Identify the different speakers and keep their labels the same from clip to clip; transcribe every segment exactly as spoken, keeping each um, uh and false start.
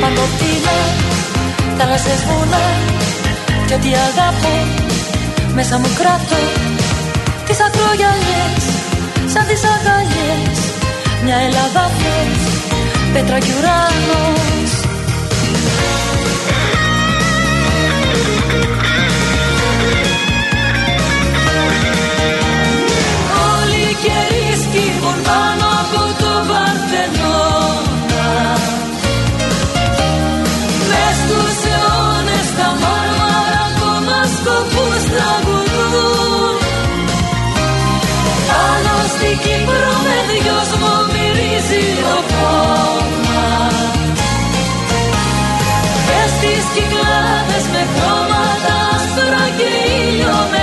Speaker 1: πάνω πτηνά, θάλασσες βουνά κι ό,τι αγαπώ μέσα μου κρατώ. Τις ακρογιαλιές σαν τις αγκαλιές, μια Ελλάδα φως, πέτρα κι ουρανός. Όλοι οι καιροί σκύβουν πάνω από το Παρθενώνα, μες στους αιώνες τα μάρμαρα ακόμα σκοπούς τραγουδούν. Πάνω στην Κύπρο με δυόσμο μυρίζει ο κόμμα και στις Κυκλάδες με χρώματα άσπρα και ήλιο με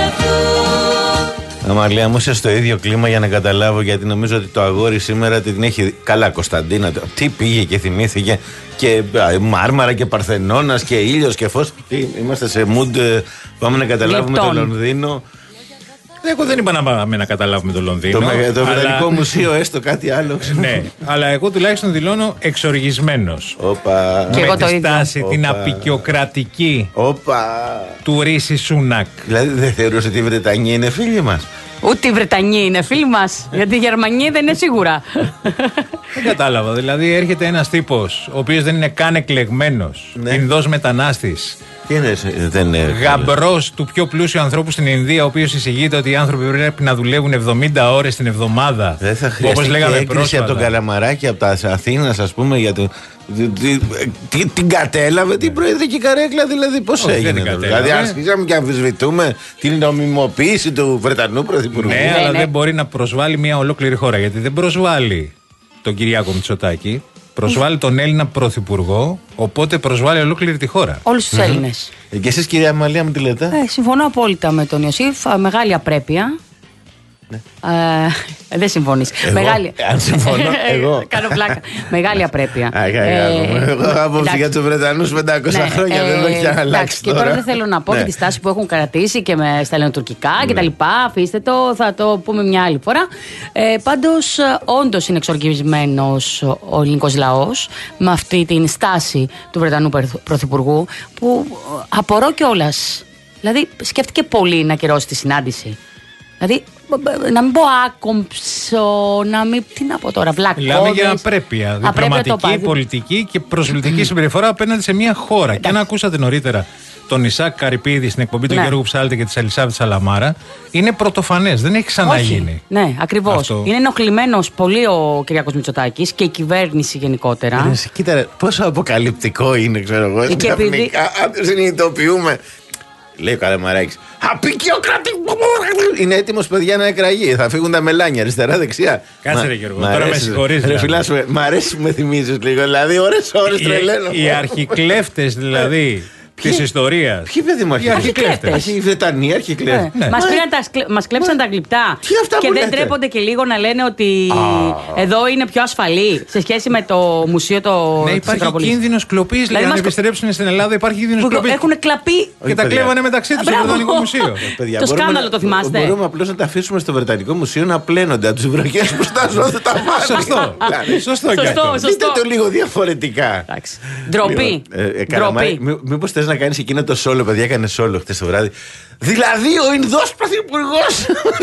Speaker 1: φως.
Speaker 2: Αμαλία μου, είσαι στο ίδιο κλίμα για να καταλάβω, γιατί νομίζω ότι το αγόρι σήμερα την έχει. Καλά, Κωνσταντίνα, τι πήγε και θυμήθηκε και Μάρμαρα και Παρθενώνας και ήλιος και φως. Τι, είμαστε σε mood, πάμε να καταλάβουμε το Λονδίνο.
Speaker 3: Εγώ δεν είπα να πάμε να καταλάβουμε το Λονδίνο.
Speaker 2: Το, το αλλά... Βρετανικό Μουσείο, έστω κάτι άλλο.
Speaker 3: Ναι, αλλά εγώ τουλάχιστον δηλώνω εξοργισμένος.
Speaker 2: Οπα.
Speaker 3: Με τη στάση την απεικιοκρατική του Ρίση Σούνακ.
Speaker 2: Δηλαδή δεν θεωρούσε ότι η Βρετανία είναι φίλοι μας?
Speaker 4: Ούτε οι Βρετανοί είναι φίλοι μας, γιατί οι Γερμανοί δεν είναι σίγουρα.
Speaker 3: Δεν κατάλαβα. Δηλαδή έρχεται ένας τύπος ο οποίος δεν είναι καν εκλεγμένος, ναι. Ινδός μετανάστης.
Speaker 2: Δεν είναι
Speaker 3: γαμπρός του πιο πλούσιου ανθρώπου στην Ινδία, ο οποίος εισηγείται ότι οι άνθρωποι πρέπει να δουλεύουν εβδομήντα ώρες την εβδομάδα.
Speaker 2: Δεν θα χρειαστεί και έκκληση από τον Καλαμαράκη, από τα Αθήνας, ας πούμε, για το. Την κατέλαβε την προεδρική καρέκλα, δηλαδή πώς έγινε? Δηλαδή αρχίσαμε και αμφισβητούμε την νομιμοποίηση του Βρετανού Πρωθυπουργού.
Speaker 3: Ναι, αλλά δεν μπορεί να προσβάλλει μια ολόκληρη χώρα, γιατί δεν προσβάλλει τον Κυριάκο Μητσοτάκη. Προσβάλλει τον Έλληνα Πρωθυπουργό, οπότε προσβάλλει ολόκληρη τη χώρα.
Speaker 4: Όλους τους mm-hmm. Έλληνες.
Speaker 2: Ε, και εσείς, κυρία Αμαλία, μου τι λέτε?
Speaker 4: Ε, συμφωνώ απόλυτα με τον Ιωσήφ. Μεγάλη απρέπεια. Ναι. Ε, δεν συμφωνείς.
Speaker 2: Εγώ,
Speaker 4: Μεγάλη...
Speaker 2: Αν συμφωνώ, εγώ.
Speaker 4: Κάνω πλάκα. Μεγάλη απρέπεια.
Speaker 2: Εγώ άποψη για τους Βρετανούς πεντακόσια ναι, χρόνια ε, δεν το έχει αλλάξει.
Speaker 4: Και τώρα δεν θέλω να πω ναι. και τη στάση που έχουν κρατήσει και με, στα ελληνοτουρκικά ναι. και τα λοιπά. Αφήστε το, θα το πούμε μια άλλη φορά. Ε, πάντως, όντως είναι εξοργισμένος ο ελληνικός λαός με αυτή την στάση του Βρετανού Πρωθυπουργού, που απορώ κιόλας. Δηλαδή, σκέφτηκε πολύ να κυρώσει τη συνάντηση. Δηλαδή, να μην πω άκομψο, να μην. Τι να πω τώρα, βλακώδες.
Speaker 3: Μιλάμε για απρέπεια. Διπλωματική, πολιτική και προσβλητική συμπεριφορά απέναντι σε μια χώρα. Εντάξει. Και αν ακούσατε νωρίτερα τον Ισάκ Καρυπίδη στην εκπομπή του ναι. Γιώργου Ψάλτη και τη Ελισάβετ Σαλαμάρα, είναι πρωτοφανές. Δεν έχει ξαναγίνει.
Speaker 4: Ναι, ακριβώς. Είναι ενοχλημένος πολύ ο Κυριάκος Μητσοτάκης και η κυβέρνηση γενικότερα.
Speaker 2: Είναι, κοίτα, πόσο αποκαλυπτικό είναι, ξέρω εγώ. Ξαφνικά, επειδή... αν το συνειδητοποιούμε. Λέει ο Καλαμαράκης, απεικιοκρατικό! Είναι έτοιμος, παιδιά, να εκραγεί. Θα φύγουν τα μελάνια αριστερά-δεξιά.
Speaker 3: Κάτσε ρε Γιώργο, τώρα με συγχωρείς.
Speaker 2: Ρε φιλάς, μ' αρέσει που με θυμίζεις λίγο. Δηλαδή, ώρες ώρες τρελαίνω.
Speaker 3: Οι αρχικλέφτες δηλαδή της ιστορίας.
Speaker 2: Ποιοι παιδί μου αρχικλέφτες? Οι Βρετανοί αρχικλέφτες.
Speaker 4: Μας κλέψαν τα γλυπτά. Και δεν τρέπονται και λίγο να λένε ότι εδώ είναι πιο ασφαλή σε σχέση με το μουσείο το.
Speaker 3: Ναι, υπάρχει κίνδυνος κλοπής. Δηλαδή, αν επιστρέψουν στην Ελλάδα, υπάρχει κίνδυνος κλοπής.
Speaker 4: Έχουν κλαπεί.
Speaker 3: Και τα κλέβανε μεταξύ τους στο Βρετανικό Μουσείο.
Speaker 4: Το σκάνδαλο το θυμάστε?
Speaker 2: Μπορούμε απλώς να τα αφήσουμε στο Βρετανικό Μουσείο να πλένονται από τους βροχές που στάζουν όταν τα βάλουν.
Speaker 3: Σωστό. Σωστό.
Speaker 2: Δείτε το λίγο διαφορετικά.
Speaker 4: Ντροπή.
Speaker 2: Μήπως θες να κάνεις εκείνο το σόλο, παιδιά? Έκανε σόλο χτες το βράδυ. Δηλαδή ο Ινδός Πρωθυπουργός.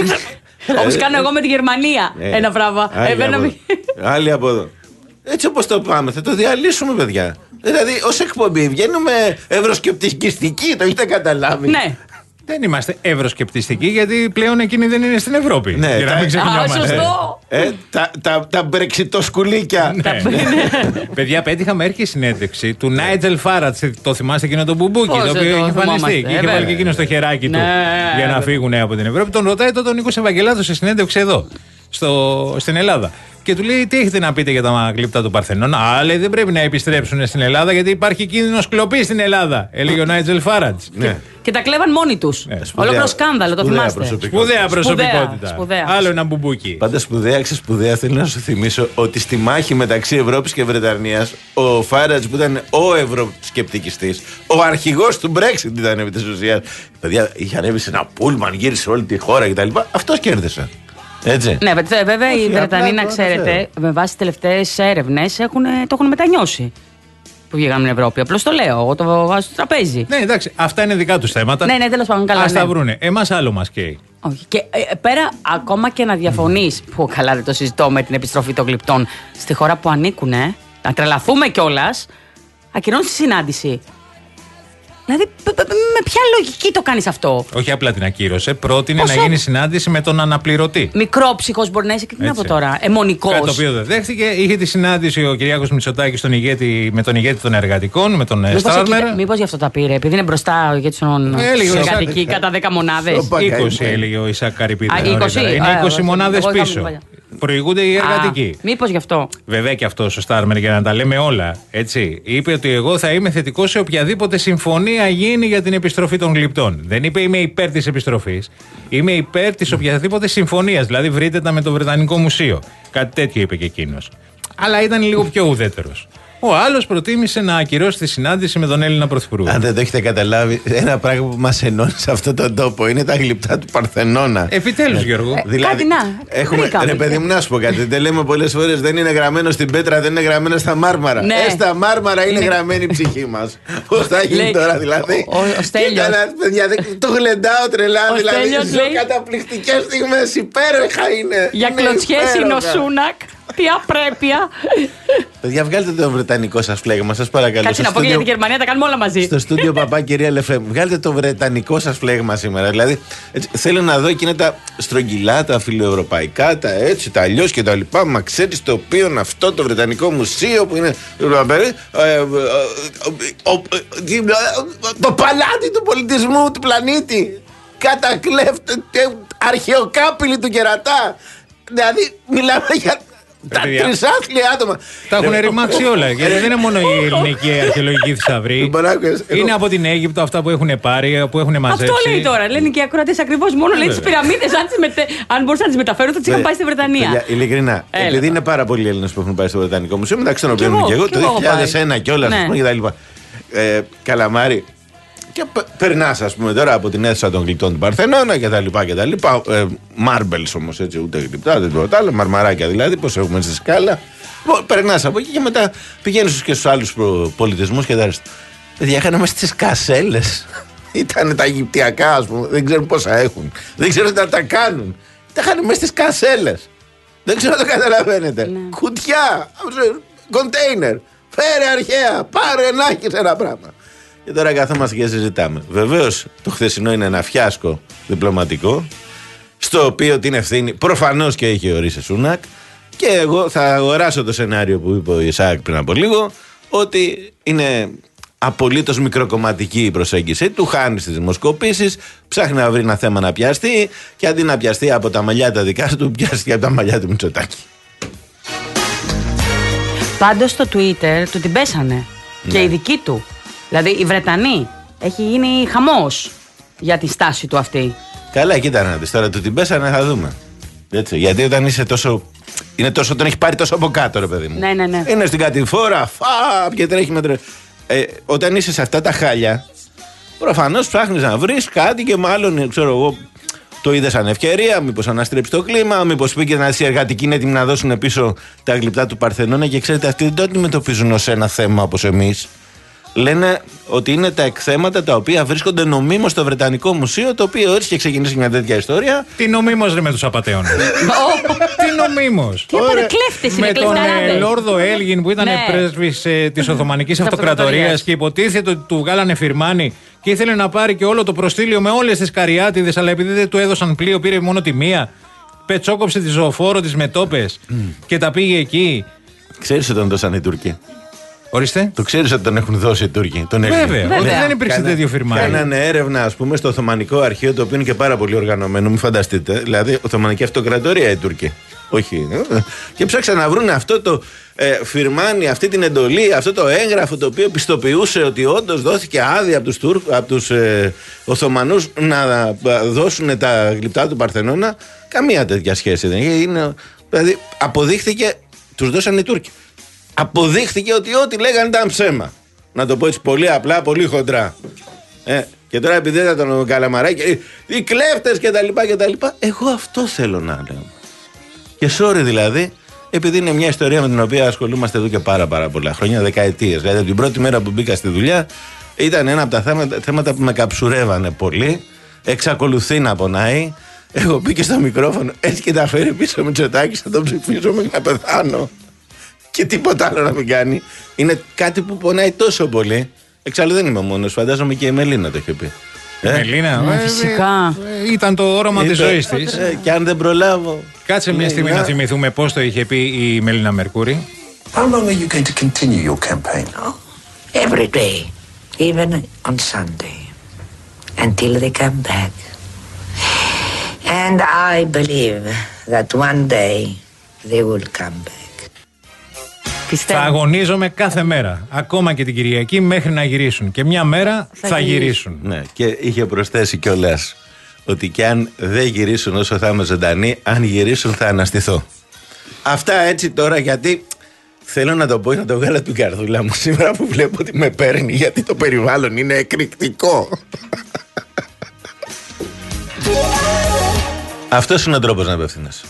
Speaker 4: Όπως κάνω εγώ με τη Γερμανία. Ένα πράγμα.
Speaker 2: Άλλοι από εδώ. Έτσι όπως το πάμε, θα το διαλύσουμε, παιδιά. Δηλαδή ως εκπομπή βγαίνουμε ευρωσκεπτικιστικοί, το έχετε καταλάβει?
Speaker 4: Ναι.
Speaker 3: Δεν είμαστε ευρωσκεπτιστικοί, γιατί πλέον εκείνοι δεν είναι στην Ευρώπη.
Speaker 2: Ναι,
Speaker 3: για να μην ξεχνιόμαστε.
Speaker 4: Σωστό.
Speaker 2: Ε, τα, τα, τα μπρεξιτοσκουλίκια.
Speaker 3: Ναι. Παιδιά, πέτυχαμε έρχη συνέντευξη του Νάιτζελ Φάρατς. Το θυμάστε εκείνο το μπουμπούκι, το οποίο είχε εμφανιστεί και είχε βάλει και εκείνο στο χεράκι του για να φύγουν από την Ευρώπη. Τον ρωτάει τότε ο Νίκος Ευαγγελάτο σε συνέντευξη εδώ, στο, στην Ελλάδα. Και του λέει: τι έχετε να πείτε για τα γλυπτά του Παρθενώνα? Α, λέει, δεν πρέπει να επιστρέψουν στην Ελλάδα, γιατί υπάρχει κίνδυνος κλοπής στην Ελλάδα. Έλεγε ο Νάιτζελ Φάρατς.
Speaker 2: Ναι.
Speaker 4: Και τα κλέβαν μόνοι τους. Ναι, ολόκληρο σκάνδαλο, το θυμάστε.
Speaker 2: Προσωπικότητα.
Speaker 3: Σπουδαία προσωπικότητα.
Speaker 4: Σπουδαία.
Speaker 3: Άλλο ένα μπουμπούκι.
Speaker 2: Πάντα σπουδαία, ξεσπουδαία. Θέλω να σου θυμίσω ότι στη μάχη μεταξύ Ευρώπης και Βρετανίας, ο Φάρατς, που ήταν ο ευρωσκεπτικιστής, ο αρχηγός του Brexit ήταν επί της ουσίας. Παιδιά, είχε ανέβει σε ένα πούλμαν, γύρισε όλη τη χώρα κτλ. Αυτός κέρδισε. Έτσι.
Speaker 4: Ναι, βέβαια οι Βρετανοί, να ξέρετε, με βάση τις τελευταίες έρευνες το έχουν μετανιώσει. που βγήκαν στην Ευρώπη. Απλώς το λέω. Εγώ το βάζω στο τραπέζι.
Speaker 3: Ναι, εντάξει, αυτά είναι δικά τους θέματα.
Speaker 4: Ναι, ναι, τέλος πάντων, καλά.
Speaker 3: Ας
Speaker 4: ναι.
Speaker 3: τα βρούνε. Εμάς άλλο μας καίει.
Speaker 4: Όχι. Και ε, πέρα, ακόμα και να διαφωνείς, που καλά δεν το συζητώ με την επιστροφή των γλυπτών, στη χώρα που ανήκουν, ε, να τρελαθούμε κιόλας, ακυρώνεις τη συνάντηση. Δηλαδή, με ποια λογική το κάνεις αυτό?
Speaker 3: Όχι απλά την ακύρωσε, πρότεινε
Speaker 4: Πόσο...
Speaker 3: να γίνει συνάντηση με τον αναπληρωτή.
Speaker 4: Μικρόψυχος μπορεί να είσαι και τι να πω τώρα. Αιμονικός.
Speaker 3: Κάτι το οποίο δεν δέχτηκε. Είχε τη συνάντηση ο Κυριάκος Μητσοτάκης τον ηγέτη, με τον ηγέτη των εργατικών, με τον Στάρμερ.
Speaker 4: Μήπως γι' αυτό τα πήρε, επειδή είναι μπροστά ο ηγέτης των εργατικών κατά δέκα μονάδες.
Speaker 3: είκοσι έλεγε ο Ισακ Καρυπίδη.
Speaker 4: είκοσι
Speaker 3: Είναι είκοσι μονάδες πίσω. Προηγούνται οι εργατικοί.
Speaker 4: Μήπως γι' αυτό.
Speaker 3: Βέβαια και αυτό ο Στάρμερ, για να τα λέμε όλα. Έτσι, είπε ότι εγώ θα είμαι θετικός σε οποιαδήποτε συμφωνία γίνει για την επιστροφή των γλυπτών. Δεν είπε είμαι υπέρ της επιστροφής. Είμαι υπέρ της οποιαδήποτε συμφωνίας. Δηλαδή βρείτε τα με το Βρετανικό Μουσείο. Κάτι τέτοιο είπε και εκείνος. Αλλά ήταν λίγο πιο ουδέτερος. Ο άλλος προτίμησε να ακυρώσει τη συνάντηση με τον Έλληνα Πρωθυπουργό.
Speaker 2: Αν δεν το έχετε καταλάβει, ένα πράγμα που μας ενώνει σε αυτόν τον τόπο είναι τα γλυπτά του Παρθενώνα.
Speaker 3: Επιτέλους,
Speaker 2: ε,
Speaker 3: Γιώργο.
Speaker 4: Ε,
Speaker 2: δηλαδή,
Speaker 4: κάτι να.
Speaker 2: έχουμε, ρε παιδί μου, να σου πω κάτι. Δεν λέμε πολλές φορές δεν είναι γραμμένο στην πέτρα, δεν είναι γραμμένο στα μάρμαρα.
Speaker 4: Ναι.
Speaker 2: Ε, στα μάρμαρα είναι, είναι γραμμένη η ψυχή μας. Πώς θα γίνει τώρα, δηλαδή.
Speaker 4: Ο, ο Στέλιος.
Speaker 2: Παιδιά, το γλεντάω τρελά,
Speaker 4: ο
Speaker 2: δηλαδή. Ζω
Speaker 4: λέει...
Speaker 2: καταπληκτικές στιγμές, υπέροχα είναι.
Speaker 4: Για κλωτσιές είναι ο Σούνακ. Τι απρέπεια.
Speaker 2: Παιδιά, βγάλτε το βρετανικό σας φλέγμα, σας παρακαλώ.
Speaker 4: Κάτσε να πω και για τη Γερμανία, τα κάνουμε όλα μαζί.
Speaker 2: Στο στούντιο Παπά, κυρία Λεφέ, βγάλτε το βρετανικό σας φλέγμα σήμερα. Δηλαδή, έτσι, θέλω να δω εκείνα τα στρογγυλά, τα φιλοευρωπαϊκά, τα έτσι, τα αλλιώς και τα λοιπά. Μα ξέρεις το οποίο είναι αυτό το βρετανικό μουσείο που είναι. Το παλάτι του πολιτισμού του πλανήτη. Κατακλέφτε, αρχαιοκάπηλοι του κερατά. Δηλαδή, μιλάμε για τα τρισάθλια άτομα.
Speaker 3: Τα έχουν ρημάξει όλα. Γιατί δεν είναι μόνο η ελληνική αρχαιολογική θησαυρή. Είναι από την Αίγυπτο αυτά που έχουν πάρει, που έχουν μαζέψει.
Speaker 4: Αυτό λέει τώρα. Λένε και οι ακροατές ακριβώς. Μόνο λέει τις πυραμίδες. Αν μπορούσαν να τις μεταφέρουν, θα τις είχαν πάει στη Βρετανία.
Speaker 2: Ειλικρινά. Επειδή είναι πάρα πολλοί Έλληνες που έχουν πάει στο Βρετανικό Μουσείο, μεταξύ των οποίων είμαι και εγώ, το δύο χιλιάδες ένα κιόλας κτλ. Καλαμάρι. Και περνά, α πούμε, τώρα από την αίθουσα των γλυπτών του Παρθενώνα και τα λοιπά και τα λοιπά. Ε, Μάρμπελς όμως, έτσι, ούτε γλυπτά, δεν τίποτα άλλο. Μαρμαράκια δηλαδή, πώς έχουμε στη σκάλα. Περνά από εκεί και μετά πηγαίνει και στους άλλους πολιτισμούς και τα αριστερά. Παιδιά, είχαν μέσα στις κασέλες. Ήταν τα Αιγυπτιακά, α πούμε. Δεν ξέρουν πόσα έχουν. Δεν ξέρουν να τα κάνουν. Τα είχαν μέσα στις κασέλες. Δεν ξέρω αν το καταλαβαίνετε. Ναι. Κουτιά, κοντέινερ. Φέρε αρχαία, πάρε να έχεις ένα πράγμα. Και τώρα καθόμαστε και συζητάμε. Βεβαίως το χθεσινό είναι ένα φιάσκο διπλωματικό, στο οποίο την ευθύνη προφανώς και είχε ορίσει Σούνακ. Και εγώ θα αγοράσω το σενάριο που είπε ο Ισάκ πριν από λίγο, ότι είναι απολύτως μικροκομματική η προσέγγιση του, χάνει στις δημοσκοπήσεις, ψάχνει να βρει ένα θέμα να πιαστεί και αντί να πιαστεί από τα μαλλιά τα δικά του, πιαστεί από τα μαλλιά του Μητσοτάκη.
Speaker 4: Πάντως στο Twitter του την πέσανε. Ναι. Και οι δικοί του. Δηλαδή οι Βρετανοί. Έχει γίνει χαμός για τη στάση του αυτή.
Speaker 2: Καλά, κοίτα να δεις. Τώρα του την πέσανε, θα δούμε. Έτσι, γιατί όταν είσαι τόσο. Είναι τόσο, τον έχει πάρει τόσο από κάτω, ρε παιδί μου.
Speaker 4: Ναι, ναι, ναι.
Speaker 2: Είναι στην κατηφόρα, φαπ, και τρέχει με τρε... ε, όταν είσαι σε αυτά τα χάλια, προφανώς ψάχνεις να βρεις κάτι και μάλλον, ξέρω εγώ, το είδε σαν ευκαιρία. Μήπως αναστρέψει το κλίμα, μήπως πήγε να οι εργατικοί είναι έτοιμοι να δώσουν πίσω τα γλυπτά του Παρθενώνα και ξέρετε, αυτοί δεν το αντιμετωπίζουν ως ένα θέμα όπως εμείς. Λένε ότι είναι τα εκθέματα τα οποία βρίσκονται νομίμως στο Βρετανικό Μουσείο, το οποίο έτσι και ξεκινήσει μια τέτοια ιστορία.
Speaker 3: Τι νομίμως ρε με τους απατεώνες. Τι νομίμως.
Speaker 4: Τι απαρεκλέφτες είναι,
Speaker 3: με τον ε, Λόρδο Έλγιν που ήταν ναι. πρέσβης ε, της Οθωμανικής Αυτοκρατορίας και υποτίθεται ότι του βγάλανε φιρμάνι και ήθελε να πάρει και όλο το προστήλιο με όλες τις καριάτιδες, αλλά επειδή δεν του έδωσαν πλοίο πήρε μόνο τη μία. Πετσόκοψε τη ζωοφόρο της μετόπες mm. και τα πήγε εκεί.
Speaker 2: Ξέρεις ότι τον δώσανε οι Τούρκοι.
Speaker 3: Ορίστε.
Speaker 2: Το ξέρεις ότι τον έχουν δώσει οι Τούρκοι. Τον
Speaker 3: Βέβαια, Βέβαια. δεν υπήρξε Κάνα, τέτοιο φιρμάνι.
Speaker 2: Κάνανε έρευνα, ας πούμε, στο Οθωμανικό Αρχείο, το οποίο είναι και πάρα πολύ οργανωμένο, μην φανταστείτε. Δηλαδή, Οθωμανική Αυτοκρατορία οι Τούρκοι. Όχι. Και ψάξαν να βρουν αυτό το ε, φιρμάνι, αυτή την εντολή, αυτό το έγγραφο το οποίο πιστοποιούσε ότι όντως δόθηκε άδεια από τους, Τουρ, από τους ε, Οθωμανούς να δώσουν τα γλυπτά του Παρθενώνα. Καμία τέτοια σχέση δεν είναι. Δηλαδή, αποδείχθηκε, τους δώσαν οι Τούρκοι. Αποδείχθηκε ότι ό,τι λέγανε ήταν ψέμα. Να το πω έτσι πολύ απλά, πολύ χοντρά. Ε, και τώρα επειδή ήταν τον Καλαμαράκη, οι κλέφτες και τα λοιπά και τα λοιπά, εγώ αυτό θέλω να λέω. Και sorry δηλαδή, επειδή είναι μια ιστορία με την οποία ασχολούμαστε εδώ και πάρα, πάρα πολλά χρόνια, δεκαετίες. Δηλαδή, από την πρώτη μέρα που μπήκα στη δουλειά, ήταν ένα από τα θέματα, θέματα που με καψουρεύανε πολύ. Εξακολουθεί να πονάει. Έχω πει και στο μικρόφωνο, έτσι και τα φέρει πίσω ο Μητσοτάκης, θα τον ψηφίσω μέχρι να πεθάνω. Και τίποτα άλλο να μην κάνει. Είναι κάτι που πονάει τόσο πολύ. Εξάλλου δεν είμαι μόνος, φαντάζομαι και η Μελίνα το είχε πει.
Speaker 3: Η ε? Μελίνα,
Speaker 4: ναι,
Speaker 3: ε,
Speaker 4: φυσικά.
Speaker 3: Ε, ήταν το όραμα της ζωής της.
Speaker 2: Ε, και αν δεν προλάβω.
Speaker 3: Κάτσε μια στιγμή να θυμηθούμε πώς το είχε πει η Μελίνα Μερκούρη.
Speaker 5: How long are you going to continue your campaign?
Speaker 6: Oh, every day, even on Sunday, until they come back. And I believe that one day they will come back.
Speaker 3: Θα αγωνίζομαι κάθε μέρα, ακόμα και την Κυριακή, μέχρι να γυρίσουν. Και μια μέρα θα, θα γυρίσουν. γυρίσουν.
Speaker 2: Ναι, και είχε προσθέσει κιόλας ότι και αν δεν γυρίσουν όσο θα είμαι ζωντανή, αν γυρίσουν θα αναστηθώ. Αυτά έτσι τώρα, γιατί θέλω να το πω, να το βγάλω από την καρδούλα μου σήμερα που βλέπω ότι με παίρνει, γιατί το περιβάλλον είναι εκρηκτικό. Αυτός είναι ο τρόπος να απευθύνεσαι.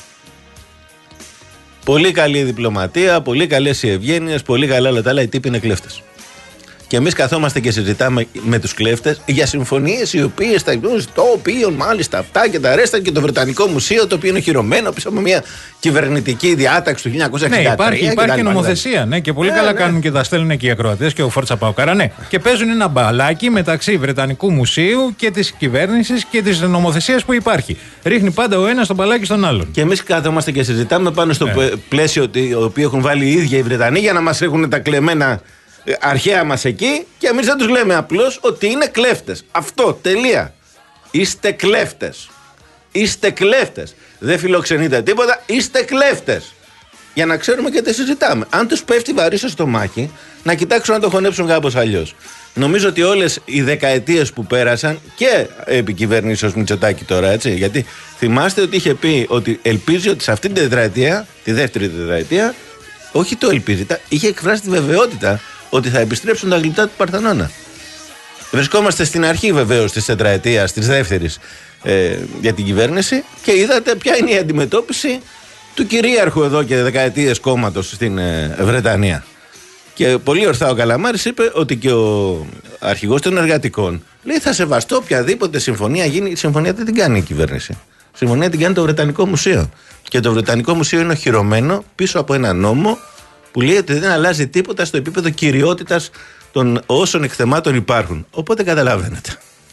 Speaker 2: Πολύ καλή διπλωματία, πολύ καλές οι ευγένειες, πολύ καλά όλα τα άλλα. Οι τύποι είναι κλέφτες. Και εμείς καθόμαστε και συζητάμε με τους κλέφτες για συμφωνίες οι οποίες θα γίνουν στο οποίο μάλιστα αυτά και τα ρέστα και το Βρετανικό Μουσείο, το οποίο είναι χειρωμένο πίσω από μια κυβερνητική διάταξη του χίλια εννιακόσια εξήντα τρία.
Speaker 3: Ναι, υπάρχει, υπάρχει και νομοθεσία. Ναι, και πολύ ναι, καλά ναι. κάνουν και τα στέλνουν και οι ακροατές και ο Φόρτσα Παοκάρα. Ναι. Και παίζουν ένα μπαλάκι μεταξύ Βρετανικού Μουσείου και της κυβέρνησης και της νομοθεσίας που υπάρχει. Ρίχνει πάντα ο ένας το μπαλάκι στον άλλον.
Speaker 2: Και εμείς κάθομαστε και συζητάμε πάνω στο ναι. πλαίσιο το οποίο έχουν βάλει οι ίδιοι οι Βρετανοί για να μας έχουν τα κλεμμένα αρχαία μας εκεί, και εμείς δεν τους λέμε απλώς ότι είναι κλέφτες. Αυτό, τελεία. Είστε κλέφτες. Είστε κλέφτες. Δεν φιλοξενείτε τίποτα, είστε κλέφτες. Για να ξέρουμε και τι συζητάμε. Αν τους πέφτει βαρύ στο στομάχι, να κοιτάξουν να το χωνέψουν κάπως αλλιώς. Νομίζω ότι όλες οι δεκαετίες που πέρασαν, και επί κυβερνήσεως Μητσοτάκη τώρα, έτσι, γιατί θυμάστε ότι είχε πει ότι ελπίζει ότι σε αυτή την τετραετία, τη δεύτερη τετραετία, όχι το ελπίζει, είχε εκφράσει τη βεβαιότητα ότι θα επιστρέψουν τα γλυπτά του Παρθενώνα. Βρισκόμαστε στην αρχή βεβαίως της τετραετίας, της δεύτερης ε, για την κυβέρνηση, και είδατε ποια είναι η αντιμετώπιση του κυρίαρχου εδώ και δεκαετίες κόμματος στην ε, Βρετανία. Και πολύ ορθά ο Καλαμάρης είπε ότι και ο αρχηγός των εργατικών λέει θα σεβαστώ οποιαδήποτε συμφωνία γίνει. Η συμφωνία δεν την κάνει η κυβέρνηση. Η συμφωνία την κάνει το Βρετανικό Μουσείο. Και το Βρετανικό Μουσείο είναι οχυρωμένο πίσω από ένα νόμο που λέει ότι δεν αλλάζει τίποτα στο επίπεδο κυριότητας των όσων εκθεμάτων υπάρχουν. Οπότε καταλαβαίνετε.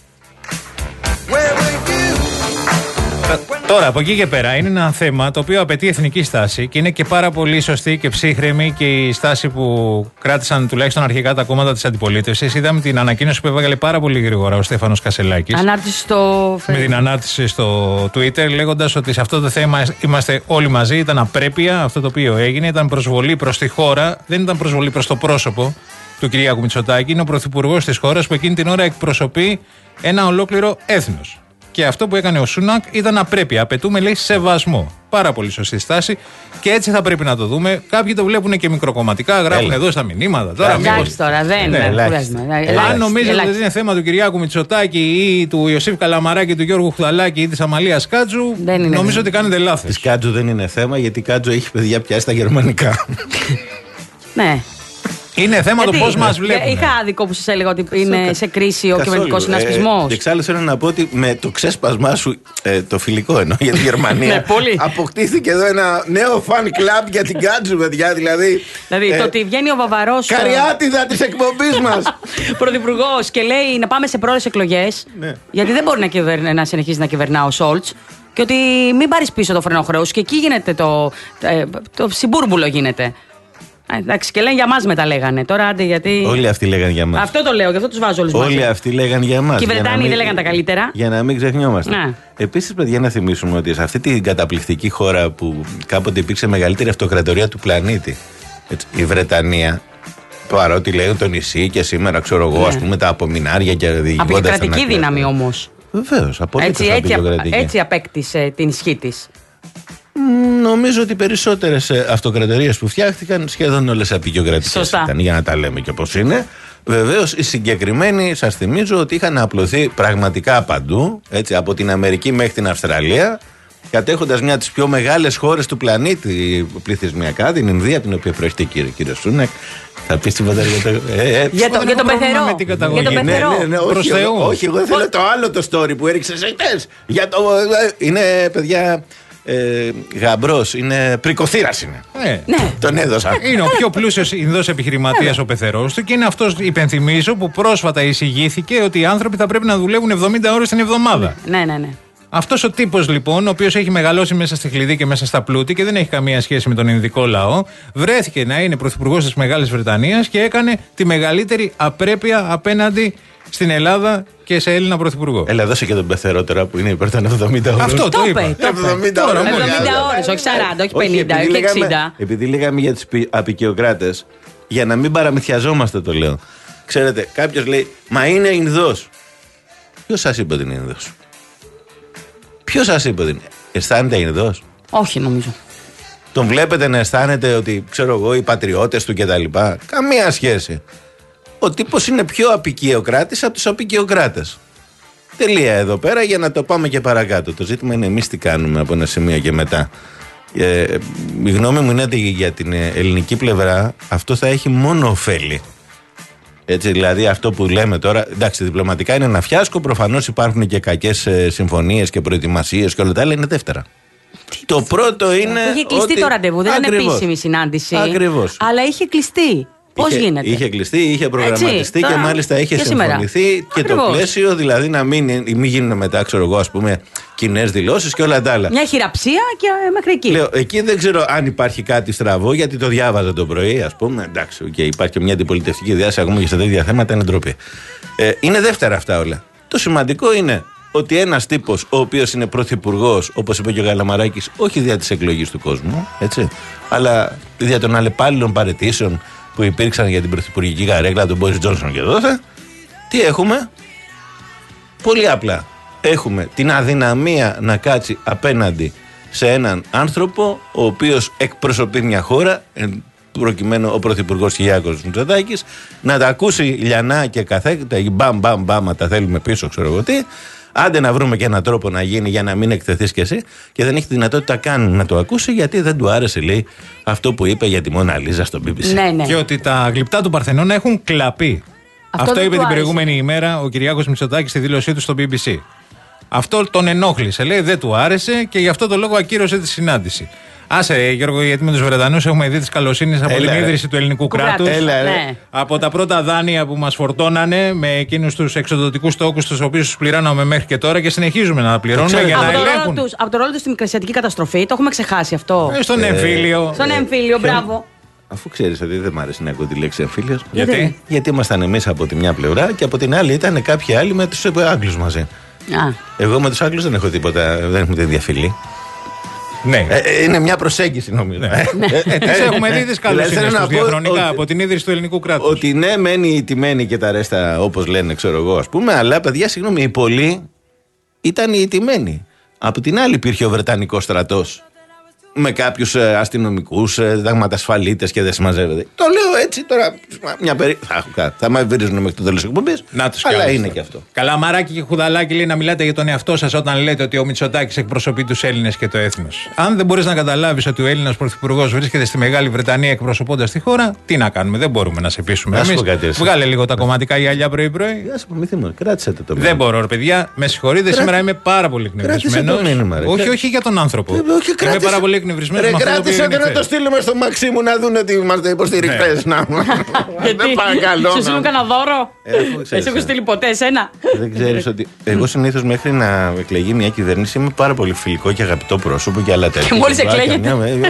Speaker 3: Τώρα, από εκεί και πέρα, είναι ένα θέμα το οποίο απαιτεί εθνική στάση και είναι και πάρα πολύ σωστή και ψύχρεμη και η στάση που κράτησαν τουλάχιστον αρχικά τα κόμματα της αντιπολίτευσης. Είδαμε την ανακοίνωση που έβγαλε πάρα πολύ γρήγορα ο Στέφανος Κασελάκης.
Speaker 4: Ανάρτηση στο Facebook.
Speaker 3: Με την ανάρτηση στο Twitter, λέγοντας ότι σε αυτό το θέμα είμαστε όλοι μαζί. Ήταν απρέπεια αυτό το οποίο έγινε, ήταν προσβολή προς τη χώρα, δεν ήταν προσβολή προς το πρόσωπο του Κυριάκου Μητσοτάκη. Είναι ο πρωθυπουργός της χώρας που εκείνη την ώρα εκπροσωπεί ένα ολόκληρο έθνος. Και αυτό που έκανε ο Σούνακ ήταν απρέπεια. Απαιτούμε, λέει, σεβασμό. Πάρα πολύ σωστή στάση και έτσι θα πρέπει να το δούμε. Κάποιοι το βλέπουν και μικροκομματικά, γράφουν Έλα. εδώ στα μηνύματα. Τώρα,
Speaker 4: εντάξει, τώρα δεν
Speaker 3: ναι,
Speaker 4: είναι.
Speaker 3: Αν νομίζετε ότι είναι θέμα του Κυριάκου Μητσοτάκη ή του Ιωσήφ Καλαμαράκη, του Γιώργου Χουδαλάκη ή της Αμαλίας Κάτζου, νομίζω ότι κάνετε λάθος.
Speaker 2: Της Κάτζου δεν είναι θέμα, γιατί η Κάτζου έχει παιδιά πιάσει στα γερμανικά.
Speaker 4: Ναι.
Speaker 3: Είναι θέμα το πώς μας βλέπουν.
Speaker 4: Είχα άδικο που σας έλεγα ότι είναι σε κρίση ο κυβερνητικός συνασπισμός.
Speaker 2: Και εξάλλου θέλω να πω ότι με το ξέσπασμά σου, ε, το φιλικό εννοώ για τη Γερμανία, αποκτήθηκε εδώ ένα νέο fan club για την Κάτζου, παιδιά. Δηλαδή,
Speaker 4: δηλαδή ε, το ότι βγαίνει ο Βαβαρός,
Speaker 2: Καριάτιδα της εκπομπής μας,
Speaker 4: πρωθυπουργός, και λέει να πάμε σε πρόορες εκλογές, ναι. γιατί δεν μπορεί να, κυβερνά, να συνεχίζει να κυβερνά ο Σόλτς. Και ότι μην πάρεις πίσω το φρενό χρέους. Και εκεί γίνεται το, ε, το συμπούρμπουλο γίνεται. Εντάξει, και λένε για μας μετά λέγανε. Τώρα άντε γιατί.
Speaker 2: Όλοι αυτοί λέγανε για μας.
Speaker 4: Αυτό το λέω, γι' αυτό τους βάζω όλους μαζί.
Speaker 2: Όλοι αυτοί λέγανε για μας.
Speaker 4: Και οι Βρετάνοι δεν λέγανε τα καλύτερα.
Speaker 2: Για να μην ξεχνιόμαστε. Ναι. Επίσης, παιδιά, να θυμίσουμε ότι σε αυτή την καταπληκτική χώρα που κάποτε υπήρξε μεγαλύτερη αυτοκρατορία του πλανήτη, έτσι, η Βρετανία, παρότι λέγουν το νησί και σήμερα, ξέρω εγώ, ναι. ας πούμε τα απομεινάρια και διηγώντας.
Speaker 4: Απεικιοκρατική δύναμη όμως.
Speaker 2: Βεβαίως, απολύτως.
Speaker 4: Έτσι, έτσι, έτσι απέκτησε την ισχύ της.
Speaker 2: Νομίζω ότι περισσότερες αυτοκρατορίες που φτιάχτηκαν σχεδόν όλες απεικιοκρατικές ήταν, για να τα λέμε και πώς είναι. Βεβαίως οι συγκεκριμένοι, σας θυμίζω ότι είχαν απλωθεί πραγματικά παντού, έτσι, από την Αμερική μέχρι την Αυστραλία, κατέχοντας μια από τις πιο μεγάλες χώρες του πλανήτη πληθυσμιακά, την Ινδία, από την οποία προέρχεται κύριε, κύριε Σούνακ. Θα πεις τίποτα για το. Ε, ε,
Speaker 4: για το, για το πεθερό. Για το πεθερό.
Speaker 2: Ναι, ναι, ναι, όχι, όχι, όχι, εγώ θέλω το άλλο το story που έριξε σε χτες. Για το. Είναι, παιδιά. Ε, γαμπρός, είναι πρικοθύρας είναι.
Speaker 3: Ε,
Speaker 4: ναι.
Speaker 2: Τον έδωσα.
Speaker 3: Είναι ο πιο πλούσιος Ινδός επιχειρηματίας ο πεθερός του και είναι αυτός, υπενθυμίζω, που πρόσφατα εισηγήθηκε ότι οι άνθρωποι θα πρέπει να δουλεύουν εβδομήντα ώρες την εβδομάδα.
Speaker 4: Ναι, ναι, ναι.
Speaker 3: Αυτός ο τύπος λοιπόν, ο οποίος έχει μεγαλώσει μέσα στη χλειδί και μέσα στα πλούτη και δεν έχει καμία σχέση με τον Ινδικό λαό, βρέθηκε να είναι πρωθυπουργός της Μεγάλης Βρετανίας και έκανε τη μεγαλύτερη απρέπεια απέναντι στην Ελλάδα και σε Έλληνα πρωθυπουργό.
Speaker 2: Έλα, δώσε και τον πεθερό τώρα που είναι υπέρ των εβδομήντα ώρες.
Speaker 3: Αυτό το, το είπα.
Speaker 2: εβδομήντα ώρες,
Speaker 4: όχι σαράντα, όχι πενήντα, όχι εξήντα.
Speaker 2: Επειδή λέγαμε για τους απικιοκράτες, για να μην παραμυθιαζόμαστε το λέω. Ξέρετε, κάποιος λέει, μα είναι Ινδός. Ποιος σας είπε ότι είναι Ινδός? Ποιος σας είπε ότι είναι? Αισθάνεται Ινδός?
Speaker 4: Όχι, νομίζω.
Speaker 2: Τον βλέπετε να αισθάνεται ότι, ξέρω εγώ, οι πατριώτες του κτλ. Καμία σχέση. Ο τύπος είναι πιο απικιοκράτης από τους απικιοκράτες. Τελεία εδώ πέρα για να το πάμε και παρακάτω. Το ζήτημα είναι εμείς τι κάνουμε από ένα σημείο και μετά. Ε, η γνώμη μου είναι ότι για την ελληνική πλευρά αυτό θα έχει μόνο ωφέλη. Έτσι, δηλαδή αυτό που λέμε τώρα, εντάξει, διπλωματικά είναι ένα φιάσκο, προφανώς υπάρχουν και κακές συμφωνίες και προετοιμασίες και όλα τα άλλα, είναι δεύτερα. Το πρώτο είναι.
Speaker 4: Είχε κλειστεί ότι... το ραντεβού, δεν είναι επίσημη συνάντηση.
Speaker 2: Ακριβώς.
Speaker 4: Αλλά είχε κλειστεί. Πώς
Speaker 2: είχε,
Speaker 4: γίνεται?
Speaker 2: Είχε κλειστεί, είχε προγραμματιστεί. Έτσι, και τώρα, μάλιστα είχε και συμφωνηθεί και ακριβώς. Το πλαίσιο, δηλαδή να μην, μην γίνουν μετά, ξέρω εγώ, ας πούμε, κοινές δηλώσεις και όλα τα άλλα.
Speaker 4: Μια χειραψία και μέχρι εκεί.
Speaker 2: Λέω, εκεί δεν ξέρω αν υπάρχει κάτι στραβό, γιατί το διάβαζα το πρωί, ας πούμε. Εντάξει, okay, υπάρχει και μια αντιπολιτευτική διάσταση ακόμα και σε τέτοια θέματα, είναι ντροπή. Ε, είναι δεύτερα αυτά όλα. Το σημαντικό είναι ότι ένας τύπος, ο οποίος είναι πρωθυπουργός, όπως είπε και ο Γαλαμαράκης, όχι δια της εκλογής του κόσμου, έτσι, αλλά δια των αλλεπάλληλων παραιτήσεων που υπήρξαν για την πρωθυπουργική καρέκλα, τον Μπόρις Τζόνσον και δόθε, τι έχουμε? Πολύ απλά. Έχουμε την αδυναμία να κάτσει απέναντι σε έναν άνθρωπο ο οποίος εκπροσωπεί μια χώρα, προκειμένου ο πρωθυπουργός Κυριάκος Μητσοτάκης, να τα ακούσει λιανά και καθέκτα, μπαμ μπαμ μπαμ, τα θέλουμε πίσω, ξέρω εγώ τι. Άντε να βρούμε και έναν τρόπο να γίνει για να μην εκτεθείς κι εσύ, και δεν έχει τη δυνατότητα καν να το ακούσει γιατί δεν του άρεσε, λέει, αυτό που είπε για τη Μόνα Λίζα στο μπι μπι σι.
Speaker 4: Ναι, ναι.
Speaker 3: Και ότι τα γλυπτά του Παρθενώνα έχουν κλαπεί. Αυτό, αυτό είπε την προηγούμενη ημέρα ο Κυριάκος Μητσοτάκης στη δήλωσή του στο μπι μπι σι. Αυτό τον ενόχλησε, λέει, δεν του άρεσε και γι' αυτό το λόγο ακύρωσε τη συνάντηση. Άσε, Γιώργο, γιατί με τους Βρετανούς έχουμε δει τις καλοσύνες από
Speaker 2: Έλα,
Speaker 3: την ίδρυση του ελληνικού κράτους.
Speaker 4: Ναι.
Speaker 3: Από τα πρώτα δάνεια που μας φορτώνανε με εκείνους τους εξοδοτικούς τόκους, τους οποίους τους πληρώναμε μέχρι και τώρα και συνεχίζουμε να πληρώνουμε για
Speaker 4: από
Speaker 3: να
Speaker 4: το
Speaker 3: ελέγχουν.
Speaker 4: Τους, από το ρόλο τους στην μικρασιατική καταστροφή, το έχουμε ξεχάσει αυτό.
Speaker 3: Ε, στον ε, εμφύλιο.
Speaker 4: Στον εμφύλιο, μπράβο.
Speaker 2: Αφού ξέρεις ότι δεν μ' αρέσει να ακούω τη λέξη εμφύλιος.
Speaker 3: Γιατί?
Speaker 2: Γιατί ήμασταν εμείς από τη μια πλευρά και από την άλλη ήταν κάποιοι άλλοι με τους Άγγλους μαζί.
Speaker 4: Α.
Speaker 2: Εγώ με τους Άγγλους δεν έχω τίποτα, δεν έχουμε τέτοια φιλή.
Speaker 3: Ναι.
Speaker 2: Ε, είναι μια προσέγγιση, νομίζω.
Speaker 3: Ναι. ε, τις έχουμε δει τις καλοσύνες τους διαχρονικά από την ίδρυση του ελληνικού κράτους.
Speaker 2: Ότι ναι, μένει η τιμένη και τα ρέστα όπως λένε, ξέρω εγώ, ας πούμε, αλλά παιδιά, συγγνώμη, οι πολλοί ήταν οι τιμένοι. Από την άλλη υπήρχε ο Βρετανικός στρατός με κάποιους αστυνομικούς, δαγματασφαλίτες και δεν συμμαζεύεται. Το λέω έτσι τώρα. Μια περί... Θα, θα με βρίζουν μέχρι το τέλος της εκπομπής. Αλλά είναι και αυτό.
Speaker 3: Καλά, Μαράκι και Χουδαλάκι, λέει να μιλάτε για τον εαυτό σας όταν λέτε ότι ο Μητσοτάκης εκπροσωπεί τους Έλληνες και το έθνος. Αν δεν μπορείς να καταλάβεις ότι ο Έλληνας πρωθυπουργός βρίσκεται στη Μεγάλη Βρετανία εκπροσωπώντας τη χώρα, τι να κάνουμε, δεν μπορούμε να σε πείσουμε. Εμείς, βγάλε λίγο τα κομματικά γυαλιά πρωί-πρωί.
Speaker 2: Γεια σας, κράτησε το
Speaker 3: Δεν μπορώ, ρε παιδιά, με συγχωρείτε, Κρά... σήμερα είμαι πάρα πολύ εκνευρισμένος. Όχι, όχι για τον άνθρωπο. Είμαι πάρα πολύ εκνευρισμένος.
Speaker 2: Ρε, κράτησα το να το στείλουμε στο Μαξίμου να δουν ότι είμαστε υποστηρικτές.
Speaker 4: Γιατί, σου στείλουν κανένα δώρο? Εσύ έχω στείλει ποτέ εσένα?
Speaker 2: Δεν ξέρεις ότι εγώ συνήθως μέχρι να εκλεγεί μια κυβέρνηση είμαι πάρα πολύ φιλικό και αγαπητό πρόσωπο και άλλα τέτοια.
Speaker 4: Και μόλις εκλέγεται.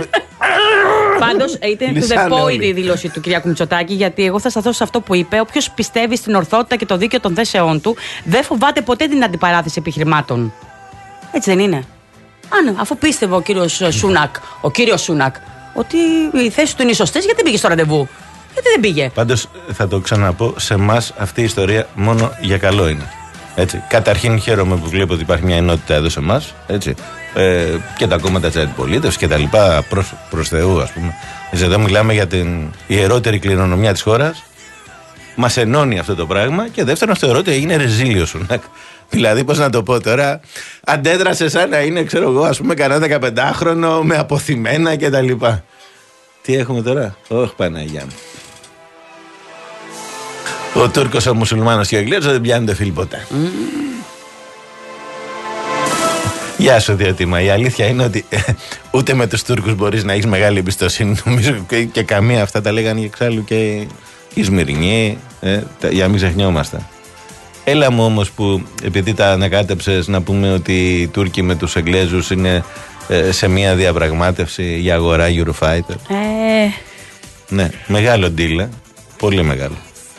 Speaker 4: Πάντως ήταν του δεπόηδη η δήλωση του Κυριάκου Μητσοτάκη, γιατί εγώ θα σταθώ σε αυτό που είπε. Όποιος πιστεύει στην ορθότητα και το δίκαιο των θέσεών του δεν φοβάται ποτέ την αντιπαράθεση επιχειρημάτων. Έτσι δεν είναι? Αν, αφού πίστευε ο κύριος Σούνακ, ο κύριος Σούνακ, ότι οι θέσεις του είναι σωστές, γιατί δεν πήγε στο ραντεβού? Γιατί δεν πήγε?
Speaker 2: Πάντως θα το ξαναπώ, σε εμάς αυτή η ιστορία μόνο για καλό είναι. Έτσι. Καταρχήν χαίρομαι που βλέπω ότι υπάρχει μια ενότητα εδώ σε εμάς. Ε, και τα κόμματα της αντιπολίτευσης και τα λοιπά προς, προς Θεού, ας πούμε. Εδώ μιλάμε για την ιερότερη κληρονομιά της χώρας. Μας ενώνει αυτό το πράγμα. Και δεύτερον, θεωρώ ότι έγινε ρεζίλιο Σούνακ. Δηλαδή, πώς να το πω τώρα, αντέδρασε σαν να είναι, ξέρω εγώ, ας πούμε, κανένα δεκαπεντάχρονο με αποθυμένα κτλ. Τι έχουμε τώρα, όχι Παναγιά μου. Ο Τούρκος, ο Μουσουλμάνος και ο Εγγλέζος δεν πιάνουν το φίλοι ποτέ. Mm. Γεια σου Διοτήμα. Η αλήθεια είναι ότι ε, ούτε με τους Τούρκους μπορείς να έχεις μεγάλη εμπιστοσύνη. Νομίζω και, και καμία, αυτά τα λέγανε εξάλλου και οι Σμυρνοί, ε, τα, για να μην ξεχνιόμαστε. Έλα μου όμως που επειδή τα ανακάτεψες να πούμε ότι οι Τούρκοι με τους Εγγλέζους είναι ε, σε μια διαπραγμάτευση για αγορά Eurofighter.
Speaker 4: Ε...
Speaker 2: Ναι, μεγάλο deal, πολύ μεγάλο.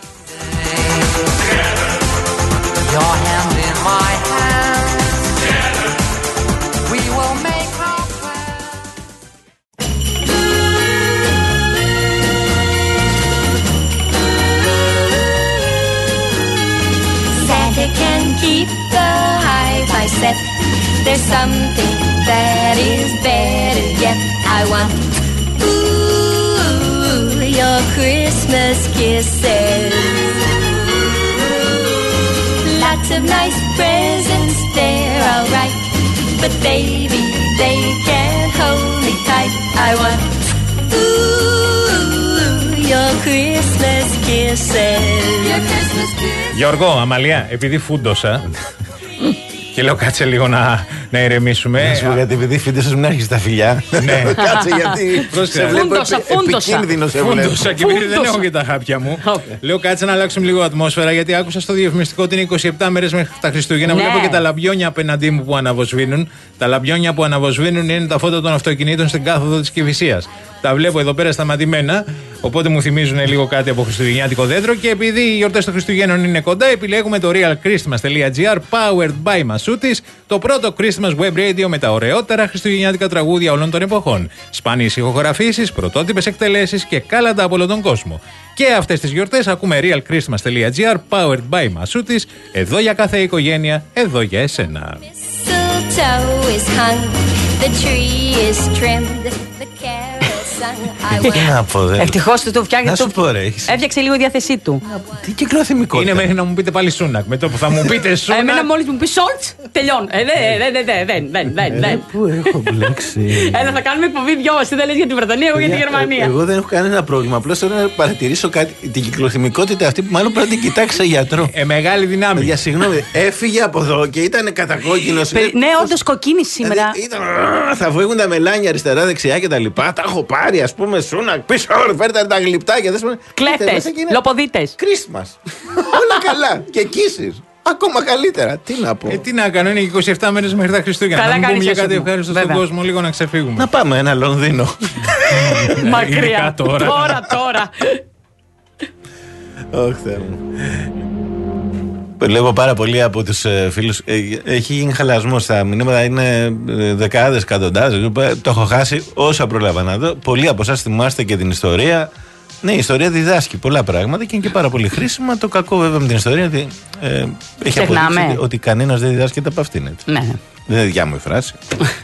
Speaker 1: There's something that is better yet. I want ooh, your Christmas kisses. Lots of nice presents, they're alright. But baby, they can't hold me tight. I want ooh, your Christmas kisses. Your Christmas kisses.
Speaker 3: Γιώργο, Αμαλία, επειδή φούντωσα και λέω κάτσε λίγο να, να ηρεμήσουμε.
Speaker 2: Να σου πω γιατί επειδή φίντεσες μην άρχισε τα φιλιά.
Speaker 3: Ναι.
Speaker 2: Κάτσε γιατί σε βλέπω επικίνδυνο σε βλέπω.
Speaker 3: Φούντωσα και επειδή δεν έχω και τα χάπια μου. Λέω κάτσε να αλλάξουμε λίγο ατμόσφαιρα γιατί άκουσα στο διαφημιστικό ότι είναι είκοσι επτά μέρες μέχρι τα Χριστούγεννα. Βλέπω και τα λαμπιόνια απέναντί μου που αναβοσβήνουν. Τα λαμπιόνια που αναβοσβήνουν είναι τα φώτα των αυτοκινήτων στην κάθοδο της Κηφισίας. Τα βλέπω εδώ πέρα σταματημένα. Οπότε μου θυμίζουν λίγο κάτι από χριστουγεννιάτικο δέντρο. Και επειδή οι γιορτές των Χριστουγέννων είναι κοντά, επιλέγουμε το realchristmas.gr powered by Masoutis, το πρώτο Christmas web radio με τα ωραιότερα χριστουγεννιάτικα τραγούδια όλων των εποχών. Σπάνιες ηχογραφήσεις, πρωτότυπες εκτελέσεις και κάλαντα από όλο τον κόσμο. Και αυτές τις γιορτές ακούμε realchristmas.gr powered by Masoutis, εδώ για κάθε οικογένεια, εδώ για εσένα.
Speaker 4: Ευτυχώς του το φτιάχνει.
Speaker 2: Να σου πω ρε.
Speaker 4: Έφτιαξε λίγο η διάθεσή του.
Speaker 2: Τι κυκλοθυμικό.
Speaker 3: Είναι μέχρι να μου πείτε πάλι Σούνακ. Με το που θα μου πείτε Σούνακ.
Speaker 4: Εμένα μόλις μου πει Σόλτς, τελειώνει. Δεν, δεν.
Speaker 2: Πού έχω μπλέξει.
Speaker 4: Έλα, θα κάνουμε εκπομπή δυο. Εσύ δεν λες για τη Βρετανία, εγώ για τη Γερμανία.
Speaker 2: Εγώ δεν έχω κανένα πρόβλημα. Απλώς θέλω να παρατηρήσω κάτι. Την κυκλοθυμικότητα αυτή που μάλλον πρέπει να την κοιτάξει σε γιατρό.
Speaker 3: Ε, μεγάλη δυνάμει.
Speaker 2: Για συγγνώμη, έφυγε από εδώ και ήταν κατακόκκινος.
Speaker 4: Ναι, όντως κοκκίνη σήμερα.
Speaker 2: Θα βγουν τα μελάνια αριστερά-δεξιά και τα λοιπά. Τα έχω πάρει, ας πούμε, Σούνακ. Πίσω, φέρτε τα γλυπτάκια.
Speaker 4: Κλέφτες, λοποδίτες.
Speaker 2: Christmas. Όλα καλά. Και kisses. Ακόμα καλύτερα. Τι να πω.
Speaker 3: Ε, τι να κάνω, είναι είκοσι επτά μέρες μέχρι τα Χριστούγεννα.
Speaker 4: Καλά,
Speaker 3: να μην πούμε για
Speaker 4: κάνεις
Speaker 3: κάτι
Speaker 4: εσύ μου.
Speaker 3: ευχάριστο στον
Speaker 4: Βέβαια.
Speaker 3: κόσμο, λίγο να ξεφύγουμε.
Speaker 2: Να πάμε ένα Λονδίνο.
Speaker 4: Μακριά.
Speaker 3: Ειδικά τώρα.
Speaker 4: Τώρα, τώρα.
Speaker 2: Όχι, Θεέ μου. Βλέπω πάρα πολλοί από τους ε, φίλους. Ε, έχει γίνει χαλασμός στα μηνύματα. Είναι ε, δεκάδες, εκατοντάδες. Το έχω χάσει όσα πρόλαβα να δω. Πολλοί από εσάς θυμάστε και την ιστορία. Ναι, η ιστορία διδάσκει πολλά πράγματα και είναι και πάρα πολύ χρήσιμα. Το κακό βέβαια με την ιστορία ότι ε, έχει αποδείξει ότι, ότι κανένας δεν διδάσκεται από αυτήν. Έτσι.
Speaker 4: Ναι.
Speaker 2: Δεν είναι δικιά μου η φράση.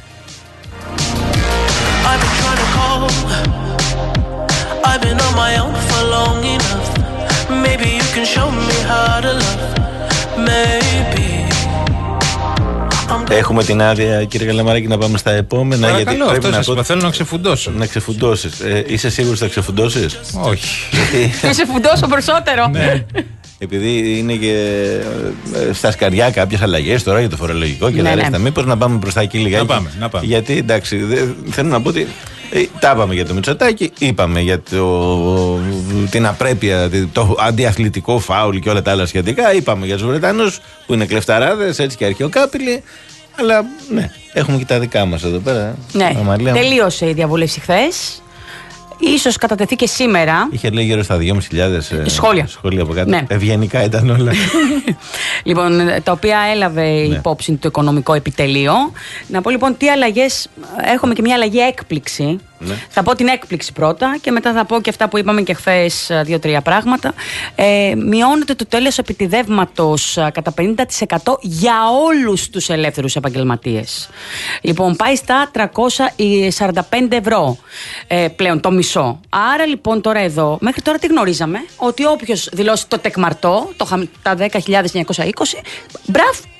Speaker 2: Έχουμε την άδεια, κύριε Καλαμαράκη, να πάμε στα επόμενα.
Speaker 3: Παρακαλώ,
Speaker 2: γιατί πρέπει
Speaker 3: αυτό
Speaker 2: να πω...
Speaker 3: θέλω να ξεφουντώσω.
Speaker 2: Να ξεφουντώσεις. Ε, είσαι σίγουρος ότι θα ξεφουντώσεις?
Speaker 3: Όχι.
Speaker 4: Είσαι φουντώσω περισσότερο.
Speaker 3: Ναι.
Speaker 2: Επειδή είναι και ε, στα σκαριά κάποιες αλλαγές τώρα για το φορολογικό και
Speaker 4: Ναι,
Speaker 2: τα
Speaker 4: ναι.
Speaker 2: ρέστα. Μήπως να πάμε προς τα εκεί λιγάκι.
Speaker 3: Να πάμε, να πάμε.
Speaker 2: Γιατί εντάξει, δε, θέλω να πω ότι ε, τα είπαμε για το Μητσοτάκη, είπαμε για το, την απρέπεια, το αντιαθλητικό φάουλ και όλα τα άλλα σχετικά. Είπαμε για τους Βρετανούς που είναι κλεφταράδες, έτσι και αρχαιοκάπηλοι. Αλλά ναι, έχουμε και τα δικά μας εδώ πέρα.
Speaker 4: Ναι,
Speaker 2: Αμαλία.
Speaker 4: τελείωσε η διαβούλευση χθες. Ίσως κατατεθεί και σήμερα.
Speaker 2: Είχε λέει γύρω στα δυόμισι χιλιάδες ε,
Speaker 4: Σχόλια.
Speaker 2: σχόλια από κάτω.
Speaker 4: Ναι.
Speaker 2: Ευγενικά ήταν όλα.
Speaker 4: Λοιπόν, τα οποία έλαβε
Speaker 2: Ναι.
Speaker 4: υπόψη το οικονομικό επιτελείο. Να πω λοιπόν τι αλλαγές. Έχουμε και μια αλλαγή έκπληξη.
Speaker 2: Ναι.
Speaker 4: Θα πω την έκπληξη πρώτα και μετά θα πω και αυτά που είπαμε και χθες, δύο-τρία πράγματα. Ε, μειώνεται το τέλος επιτιδεύματος ε, κατά πενήντα τοις εκατό για όλους τους ελεύθερους επαγγελματίες. Λοιπόν, πάει στα τριακόσια σαράντα πέντε ευρώ ε, πλέον το μισό. Άρα λοιπόν τώρα εδώ, μέχρι τώρα τι γνωρίζαμε, ότι όποιος δηλώσει το τεκμαρτό, το, χαμ- τα δέκα χιλιάδες εννιακόσια είκοσι, μπράβο,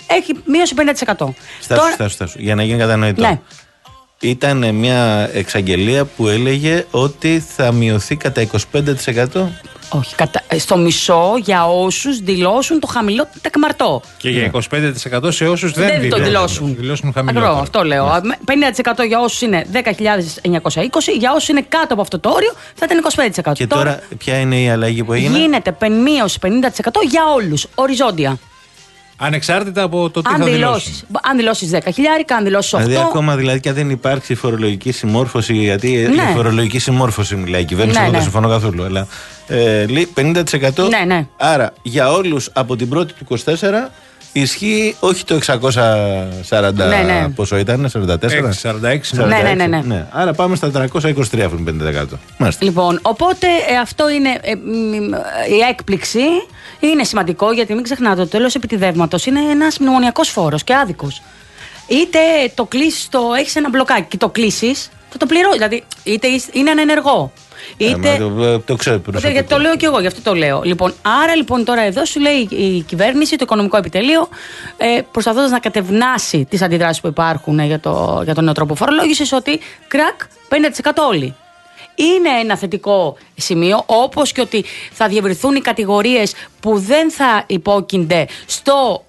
Speaker 4: έχει μείωση πενήντα τοις εκατό.
Speaker 2: Στάσου, Τώρα... στάσου, στάσου. Για να γίνει κατανοητό.
Speaker 4: Ναι.
Speaker 2: Ήταν μια εξαγγελία που έλεγε ότι θα μειωθεί κατά είκοσι πέντε τοις εκατό.
Speaker 4: Όχι, κατα... στο μισό για όσους δηλώσουν το χαμηλό τεκμαρτό.
Speaker 3: Και για είκοσι πέντε τοις εκατό σε όσους δεν, δεν
Speaker 4: το δηλώσουν.
Speaker 3: δηλώσουν χαμηλό.
Speaker 4: Ακριβώς, αυτό λέω. Ναι. πενήντα τοις εκατό για όσους είναι δέκα χιλιάδες εννιακόσια είκοσι, για όσους είναι κάτω από αυτό το όριο θα ήταν είκοσι πέντε τοις εκατό.
Speaker 2: Και τώρα, τώρα ποια είναι η αλλαγή που έγινε?
Speaker 4: Γίνεται μείωση πενήντα τοις εκατό για όλους, οριζόντια.
Speaker 3: Ανεξάρτητα από το τι
Speaker 4: αν
Speaker 3: θα
Speaker 4: δηλώσεις. Αν δηλώσεις δέκα χιλιάρικα, αν δηλώσεις οκτώ.
Speaker 2: Δηλαδή, ακόμα δηλαδή και αν δεν υπάρξει φορολογική συμμόρφωση, γιατί ναι. η φορολογική συμμόρφωση μιλάει η κυβέρνηση, ναι, εγώ δεν ναι. συμφωνώ καθόλου. Αλλά ε, λέει πενήντα τοις εκατό.
Speaker 4: Ναι, ναι.
Speaker 2: Άρα για όλους από την πρώτη του είκοσι τέσσερα ισχύει όχι το εξακόσια σαράντα, ναι, ναι. πόσο ήταν, σαράντα τέσσερα.
Speaker 3: σαράντα έξι,
Speaker 4: ναι, ναι, ναι, ναι.
Speaker 2: ναι. Άρα πάμε στα τριακόσια είκοσι τρία, αφού είναι πενήντα τοις εκατό. Μάλιστα.
Speaker 4: Λοιπόν, οπότε ε, αυτό είναι ε, η έκπληξη. Είναι σημαντικό γιατί μην ξεχνάτε ότι το τέλος επιτιδεύματος είναι ένας μνημονιακός φόρος και άδικος. Είτε το κλείσεις, το έχεις ένα μπλοκάκι και το κλείσεις, θα το πληρώσεις. Δηλαδή, είτε είναι ανενεργό. Είτε...
Speaker 2: Ε, το, το ξέρω
Speaker 4: γιατί το λέω και εγώ, γι' αυτό το λέω. Λοιπόν, άρα λοιπόν τώρα εδώ σου λέει η κυβέρνηση, το Οικονομικό Επιτελείο, ε, προσπαθώντας να κατευνάσει τις αντιδράσεις που υπάρχουν για το, για τον νέο τρόπο φορολόγησης, ότι κρακ, πενήντα τοις εκατό όλοι. Είναι ένα θετικό σημείο, όπως και ότι θα διευρυθούν οι κατηγορίες που δεν θα υπόκεινται στο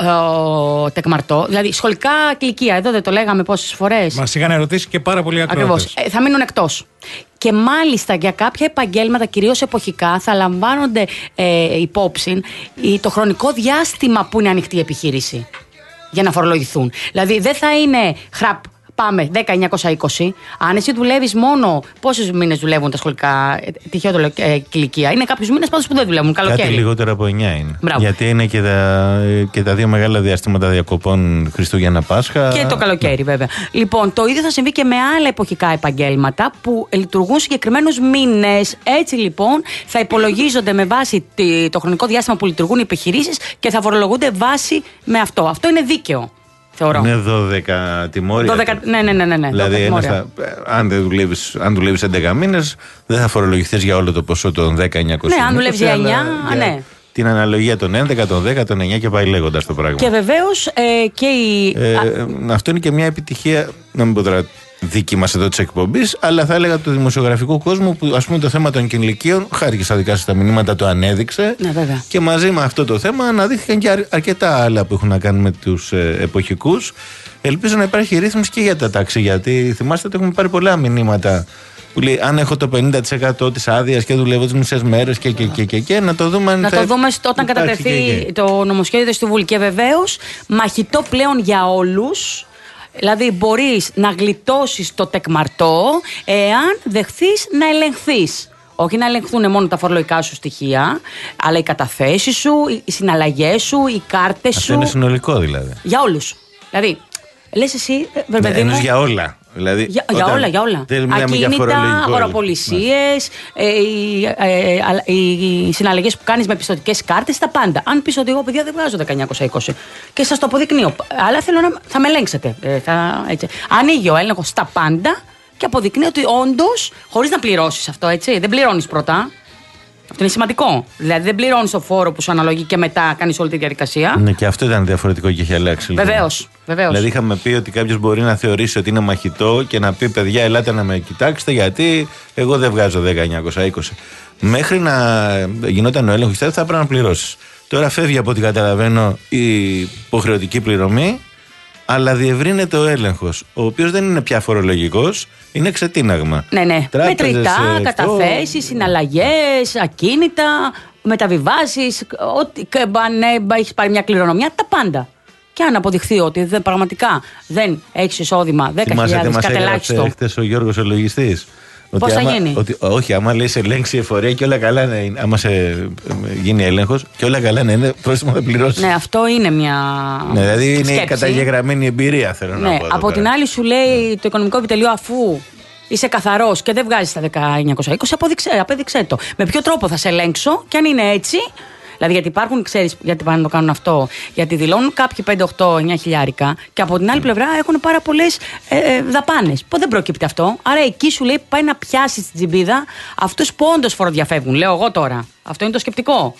Speaker 4: ε, τεκμαρτό. Δηλαδή, σχολικά κλικεία, εδώ δεν το λέγαμε πόσες φορές.
Speaker 3: Μας είχαν ερωτήσει και πάρα πολλοί ακροατές.
Speaker 4: Ακριβώς. Ε, θα μείνουν εκτός. Και μάλιστα για κάποια επαγγέλματα, κυρίως εποχικά, θα λαμβάνονται ε, υπόψη το χρονικό διάστημα που είναι ανοιχτή η επιχείρηση για να φορολογηθούν. Δηλαδή, δεν θα είναι χραπ. Πάμε, δέκα χιλιάδες εννιακόσια είκοσι. Αν εσύ δουλεύεις μόνο. Πόσους μήνες δουλεύουν τα σχολικά, τυχαίο το λέω, ε, κλικεία. Είναι κάποιους μήνες πάντως που δεν δουλεύουν. Καλοκαίρι.
Speaker 2: Κάτι λιγότερο από εννιά είναι.
Speaker 4: Μπράβο.
Speaker 2: Γιατί είναι και τα, και τα δύο μεγάλα διαστήματα διακοπών Χριστούγεννα Πάσχα.
Speaker 4: Και το καλοκαίρι, βέβαια. Λοιπόν, το ίδιο θα συμβεί και με άλλα εποχικά επαγγέλματα που λειτουργούν συγκεκριμένους μήνες. Έτσι λοιπόν θα υπολογίζονται με βάση το χρονικό διάστημα που λειτουργούν οι επιχειρήσεις και θα φορολογούνται βάση με αυτό. Αυτό είναι δίκαιο. Θεωρώ.
Speaker 2: Είναι δώδεκα τιμώρια.
Speaker 4: δώδεκα, ναι, ναι, ναι, ναι.
Speaker 2: Δηλαδή, θα, αν, δεν δουλεύεις, αν δουλεύεις έντεκα μήνες, δεν θα φορολογηθείς για όλο το ποσό των δέκα χιλιάδες εννιακόσια.
Speaker 4: Ναι, αν δουλεύεις για εννιά, ναι.
Speaker 2: Την αναλογία των έντεκα, των δέκα, των εννιά και πάει λέγοντας το πράγμα.
Speaker 4: Και βεβαίως ε, και η.
Speaker 2: Ε, αυτό είναι και μια επιτυχία, να μην πω τώρα δική μας εδώ της εκπομπής, αλλά θα έλεγα του δημοσιογραφικού κόσμου που, ας πούμε, το θέμα των κηλικίων, χάρη και στα δικά σας τα μηνύματα, το ανέδειξε.
Speaker 4: Ναι, βέβαια.
Speaker 2: Και μαζί με αυτό το θέμα αναδείχθηκαν και αρκετά άλλα που έχουν να κάνουν με τους ε, εποχικούς. Ελπίζω να υπάρχει ρύθμιση και για τα τάξη, γιατί θυμάστε ότι έχουμε πάρει πολλά μηνύματα που λέει αν έχω το πενήντα τοις εκατό της άδειας και δουλεύω τις μισές μέρες και, και, και, και, και να το δούμε αν
Speaker 4: να
Speaker 2: θα
Speaker 4: το δούμε όταν κατατεθεί και, και. το νομοσχέδιο στη Βουλή. Και βεβαίως μαχητό πλέον για όλους. Δηλαδή μπορείς να γλιτώσεις το τεκμαρτό εάν δεχθείς να ελεγχθείς. Όχι να ελεγχθούν μόνο τα φορολογικά σου στοιχεία, αλλά οι καταθέσεις σου, οι συναλλαγές σου, οι κάρτες σου.
Speaker 2: Αυτό είναι συνολικό δηλαδή.
Speaker 4: Για όλους. Δηλαδή, λες εσύ, βέβαια.
Speaker 2: Ναι, για όλα. Δηλαδή,
Speaker 4: για, για όλα, για όλα. Ακίνητα, αγοραπολισίες, ε, οι, ε, οι, οι συναλλαγές που κάνεις με πιστωτικές κάρτες, τα πάντα. Αν πεις ότι εγώ, παιδιά, δεν βγάζω δέκα χιλιάδες εννιακόσια είκοσι και σας το αποδεικνύω, αλλά θέλω να θα με ελέγξετε. Ε, θα, έτσι. Ανοίγει ο έλεγχος στα πάντα και αποδεικνύει ότι όντως, χωρίς να πληρώσεις αυτό, έτσι, δεν πληρώνεις πρώτα. Αυτό είναι σημαντικό. Δηλαδή δεν πληρώνεις το φόρο που σου αναλογεί και μετά κάνεις όλη τη διαδικασία.
Speaker 2: Ναι, και αυτό ήταν διαφορετικό και έχει αλλάξει.
Speaker 4: Βεβαίως. Βεβαίως.
Speaker 2: Δηλαδή είχαμε πει ότι κάποιος μπορεί να θεωρήσει ότι είναι μαχητό και να πει παιδιά, ελάτε να με κοιτάξετε, γιατί εγώ δεν βγάζω δέκα χιλιάδες εννιακόσια είκοσι. Μέχρι να γινόταν ο έλεγχος, θα έπρεπε να πληρώσεις. Τώρα φεύγει από ό,τι καταλαβαίνω η υποχρεωτική πληρωμή, αλλά διευρύνεται ο έλεγχος, ο οποίος δεν είναι πια φορολογικός, είναι ξετίναγμα.
Speaker 4: Ναι, ναι. Τράπεζες, μετρητά, ε, καταθέσεις, συναλλαγές, ακίνητα, μεταβιβάσεις, ό,τι. Αν έχεις πάρει μια κληρονομιά, τα πάντα. Και αν αποδειχθεί ότι δεν, πραγματικά δεν έχεις εισόδημα δέκα χιλιάδες κατελάχιστο.
Speaker 2: Θυμάσαι χθες ο Γιώργος ο λογιστής.
Speaker 4: Πώς θα
Speaker 2: άμα,
Speaker 4: γίνει.
Speaker 2: Ότι, όχι, άμα λέει σε ελέγξει η εφορία και όλα καλά να είναι. Άμα σε γίνει έλεγχος και όλα καλά να είναι, πρόστιμο θα πληρώσει.
Speaker 4: Ναι, αυτό είναι μια.
Speaker 2: Ναι, δηλαδή είναι
Speaker 4: σκέψη.
Speaker 2: Η καταγεγραμμένη εμπειρία, θέλω
Speaker 4: ναι,
Speaker 2: να πω.
Speaker 4: Από την άλλη, σου λέει το Οικονομικό Επιτελείο, αφού είσαι καθαρός και δεν βγάζεις τα δέκα χιλιάδες εννιακόσια είκοσι, απέδειξέ, απέδειξέ το. Με ποιο τρόπο θα σε ελέγξω, και αν είναι έτσι. Δηλαδή, γιατί υπάρχουν, ξέρεις, γιατί πάνε να το κάνουν αυτό. Γιατί δηλώνουν κάποιοι πέντε, οκτώ, εννιά χιλιάρικα και από την άλλη πλευρά έχουν πάρα πολλές ε, ε, δαπάνες. Που δεν προκύπτει αυτό. Άρα εκεί σου λέει πάει να πιάσει στην τσιμπίδα αυτούς που όντως φοροδιαφεύγουν. Λέω εγώ τώρα. Αυτό είναι το σκεπτικό.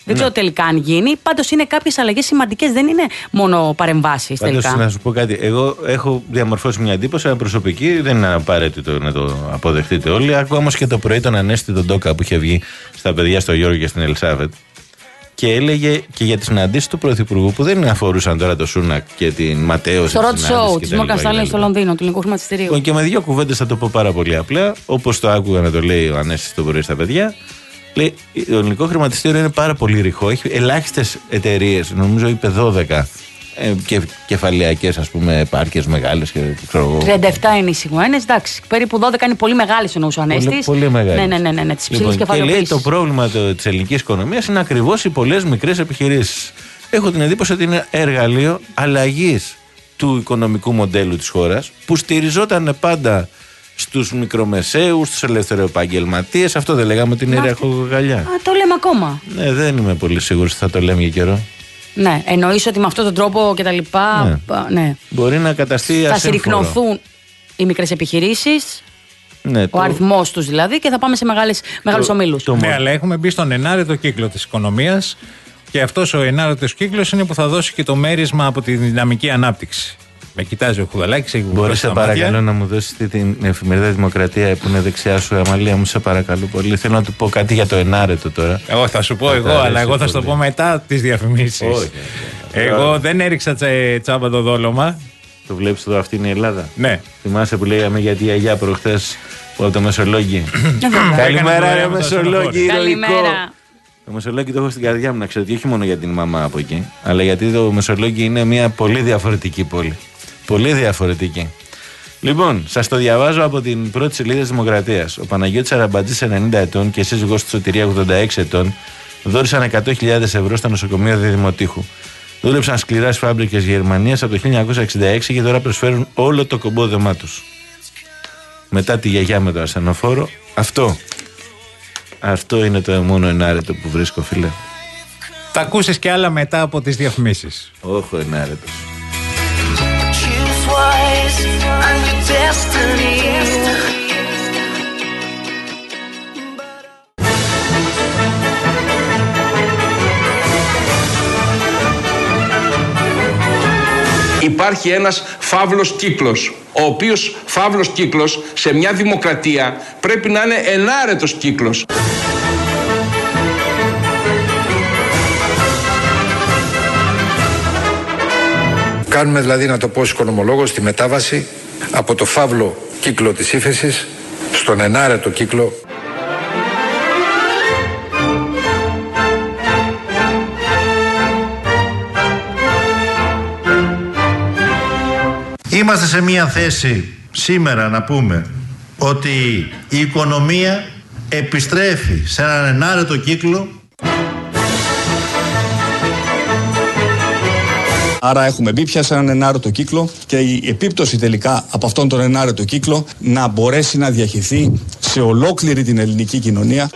Speaker 4: Δεν ξέρω τελικά αν γίνει. Πάντως είναι κάποιες αλλαγές σημαντικές, δεν είναι μόνο παρεμβάσεις τελικά.
Speaker 2: Πάντως να σου πω κάτι. Εγώ έχω διαμορφώσει μια εντύπωση προσωπική, δεν είναι απαραίτητο να το αποδεχτείτε όλοι. Άκουγα όμως και το πρωί τον Ανέστη τον Τόκα που είχε βγει στα παιδιά στο Γιώργο και στην Ελισάβετ. Και έλεγε και για τις συναντήσεις του Πρωθυπουργού που δεν αφορούσαν τώρα το Σούνακ και την Ματέο.
Speaker 4: Στο Road Show της Μόργαν Στάνλεϊ στο Λονδίνο, του Ελληνικού Χρηματιστηρίου.
Speaker 2: Και με δύο κουβέντες θα το πω πάρα πολύ απλά, όπως το άκουγα να το λέει ο Ανέστης το πρωί στα παιδιά. Λέει, το Ελληνικό Χρηματιστήριο είναι πάρα πολύ ρηχό. Έχει ελάχιστες εταιρείες, νομίζω είπε δώδεκα. Ε, και κεφαλαιακές, ας πούμε, επάρκειες μεγάλες.
Speaker 4: τριάντα επτά είναι οι σιγουένες, εντάξει. Περίπου δώδεκα είναι πολύ μεγάλες, εννοούσε ο Ανέστης.
Speaker 2: Πολύ, πολύ μεγάλες.
Speaker 4: Ναι, ναι, ναι, ναι, ναι, τις
Speaker 2: λοιπόν,
Speaker 4: και
Speaker 2: λέει το πρόβλημα της ελληνικής οικονομίας είναι ακριβώς οι πολλές μικρές επιχειρήσεις. Έχω την εντύπωση ότι είναι εργαλείο αλλαγής του οικονομικού μοντέλου της χώρας που στηριζόταν πάντα στους μικρομεσαίους, στους ελευθεροεπαγγελματίες. Αυτό δεν λέγαμε την ιεραρχοκοκαλιά.
Speaker 4: Α, το λέμε ακόμα.
Speaker 2: Ναι, δεν είμαι πολύ σίγουρος ότι θα το λέμε για καιρό.
Speaker 4: Ναι, εννοείς ότι με αυτόν τον τρόπο και τα λοιπά. Ναι. Ναι.
Speaker 2: Μπορεί να καταστεί ασύμφορο.
Speaker 4: Θα συρρυκνωθούν οι μικρές επιχειρήσεις, ναι, ο το... αριθμός τους δηλαδή, και θα πάμε σε μεγάλες, μεγάλους ομίλους.
Speaker 3: Το... Ναι, αλλά έχουμε μπει στον ενάρετο κύκλο της οικονομίας και αυτός ο ενάρετος κύκλος είναι που θα δώσει και το μέρισμα από τη δυναμική ανάπτυξη. Με κοιτάζει ο Χουδαλάκης.
Speaker 2: Μπορείς σε παρακαλώ να μου δώσεις την εφημερίδα Δημοκρατία που είναι δεξιά σου, Αμαλία μου, σε παρακαλώ πολύ. Θέλω να του πω κάτι για το ενάρετο τώρα.
Speaker 3: Εγώ θα σου πω εγώ, αλλά εγώ θα σου το πω μετά τις διαφημίσεις. Όχι. Εγώ δεν έριξα τσα, τσάμπα το δόλωμα.
Speaker 2: Το βλέπεις εδώ, αυτή είναι η Ελλάδα.
Speaker 3: Ναι.
Speaker 2: Θυμάσαι που λέγαμε για τη Αγιά προχθές από το Μεσολόγγι. Καλημέρα, ρε Μεσολόγγι.
Speaker 4: Καλημέρα.
Speaker 2: Το Μεσολόγγι το έχω στην καρδιά μου, να ξέρετε, όχι μόνο για την μαμά από εκεί, αλλά γιατί το Μεσολόγγι είναι μια πολύ διαφορετική πόλη. Πολύ διαφορετική. Λοιπόν, σας το διαβάζω από την πρώτη σελίδα της Δημοκρατίας. Ο Παναγιώτης Αραμπατζής, ενενήντα ετών, και σύζυγός του Σωτηρία, ογδόντα έξι ετών, δώρισαν εκατό χιλιάδες ευρώ στο νοσοκομείο Διδημοτήχου. Δούλεψαν σκληρά στις φάμπρικες Γερμανίας από το χίλια εννιακόσια εξήντα έξι και τώρα προσφέρουν όλο το κομπόδεμά τους. Μετά τη γιαγιά με το ασθενοφόρο, αυτό. Αυτό είναι το μόνο ενάρετο που βρίσκω, φίλε.
Speaker 3: Θα ακούσεις και άλλα μετά από τις διαφημίσεις.
Speaker 2: Όχι, ενάρετος.
Speaker 7: Υπάρχει ένας φαύλος κύκλος, ο οποίος φαύλος κύκλος σε μια δημοκρατία πρέπει να είναι ενάρετος κύκλος.
Speaker 5: Κάνουμε δηλαδή, να το πω ως οικονομολόγος, τη μετάβαση από το φαύλο κύκλο της ύφεσης στον ενάρετο κύκλο.
Speaker 8: Είμαστε σε μια θέση σήμερα να πούμε ότι η οικονομία επιστρέφει σε έναν ενάρετο κύκλο.
Speaker 9: Άρα έχουμε μπει πια σε έναν ενάρετο κύκλο και η επίπτωση τελικά από αυτόν τον ενάρετο κύκλο να μπορέσει να διαχυθεί σε ολόκληρη την ελληνική κοινωνία.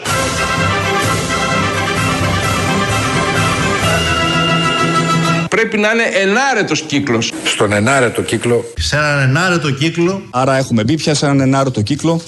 Speaker 7: Πρέπει να είναι ενάρετος κύκλος.
Speaker 5: Στον ενάρετο κύκλο.
Speaker 8: Σε έναν ενάρετο κύκλο.
Speaker 9: Άρα έχουμε μπει πια σε έναν ενάρετο κύκλο.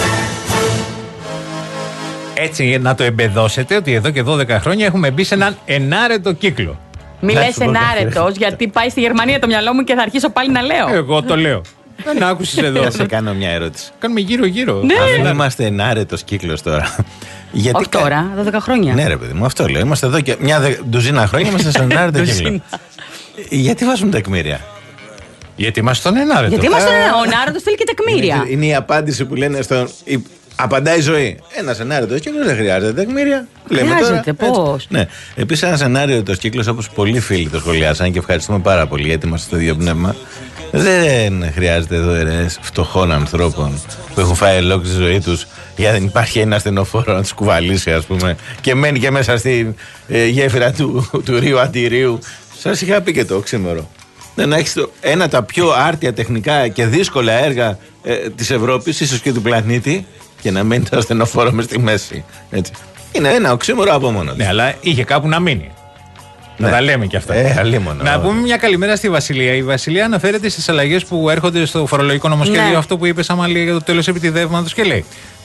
Speaker 3: Έτσι να το εμπεδώσετε ότι εδώ και δώδεκα χρόνια έχουμε μπει σε έναν ενάρετο κύκλο.
Speaker 4: Μη λες ενάρετος, γιατί πάει στη Γερμανία το μυαλό μου και θα αρχίσω πάλι να λέω.
Speaker 3: Εγώ το λέω. Δεν άκουσες εδώ.
Speaker 2: Θα σε κάνω μια ερώτηση.
Speaker 3: Κάνουμε γύρω-γύρω.
Speaker 2: Ναι. Δεν είμαστε ενάρετος κύκλος τώρα.
Speaker 4: Γιατί όχι τώρα, δώδεκα χρόνια.
Speaker 2: Ναι, ρε παιδί μου, αυτό λέω. Είμαστε εδώ και μια δε... ντουζίνα χρόνια είμαστε σε ενάρετο κύκλο. Γιατί βάζουν τεκμήρια?
Speaker 3: Γιατί είμαστε στον ενάρετο.
Speaker 4: Γιατί είμαστε στον ενάρετο. Ο ενάρετος θέλει και τεκμήρια.
Speaker 2: Είναι, είναι η απάντηση που λένε στον. Η... Απαντάει η ζωή. Ένα ενάρετος κύκλος δεν χρειάζεται τεκμήρια.
Speaker 4: Χρειάζεται, πώς.
Speaker 2: Ναι. Επίσης, ένα ενάρετος κύκλος, όπως πολλοί φίλοι το σχολιάσαν και ευχαριστούμε πάρα πολύ γιατί είμαστε στο ίδιο πνεύμα. Δεν χρειάζεται εδώ αιρές φτωχών ανθρώπων που έχουν φάει ολόκληρη τη ζωή τους για να υπάρχει ένα ασθενοφόρο να τους κουβαλήσει, ας πούμε, και μένει και μέσα στη ε, γέφυρα του, του Ρίου Αντιρίου. Σας είχα πει και το ξήμερο. Να έχεις το, ένα από τα πιο άρτια τεχνικά και δύσκολα έργα ε, της Ευρώπης, ίσως και του πλανήτη, και να μένει το ασθενοφόρο μες στη μέση. Έτσι. Είναι ένα οξύμορο από μόνο.
Speaker 3: Ναι, αλλά είχε κάπου να μείνει. Ναι. Να τα λέμε κι αυτά.
Speaker 2: Ε, αλίμονο.
Speaker 3: Να πούμε μια καλημέρα στη Βασιλεία. Η Βασιλεία αναφέρεται στις αλλαγές που έρχονται στο φορολογικό νομοσχέδιο, ναι. Αυτό που είπε Αμαλία για το τέλος επιτιδεύματος, και λέει: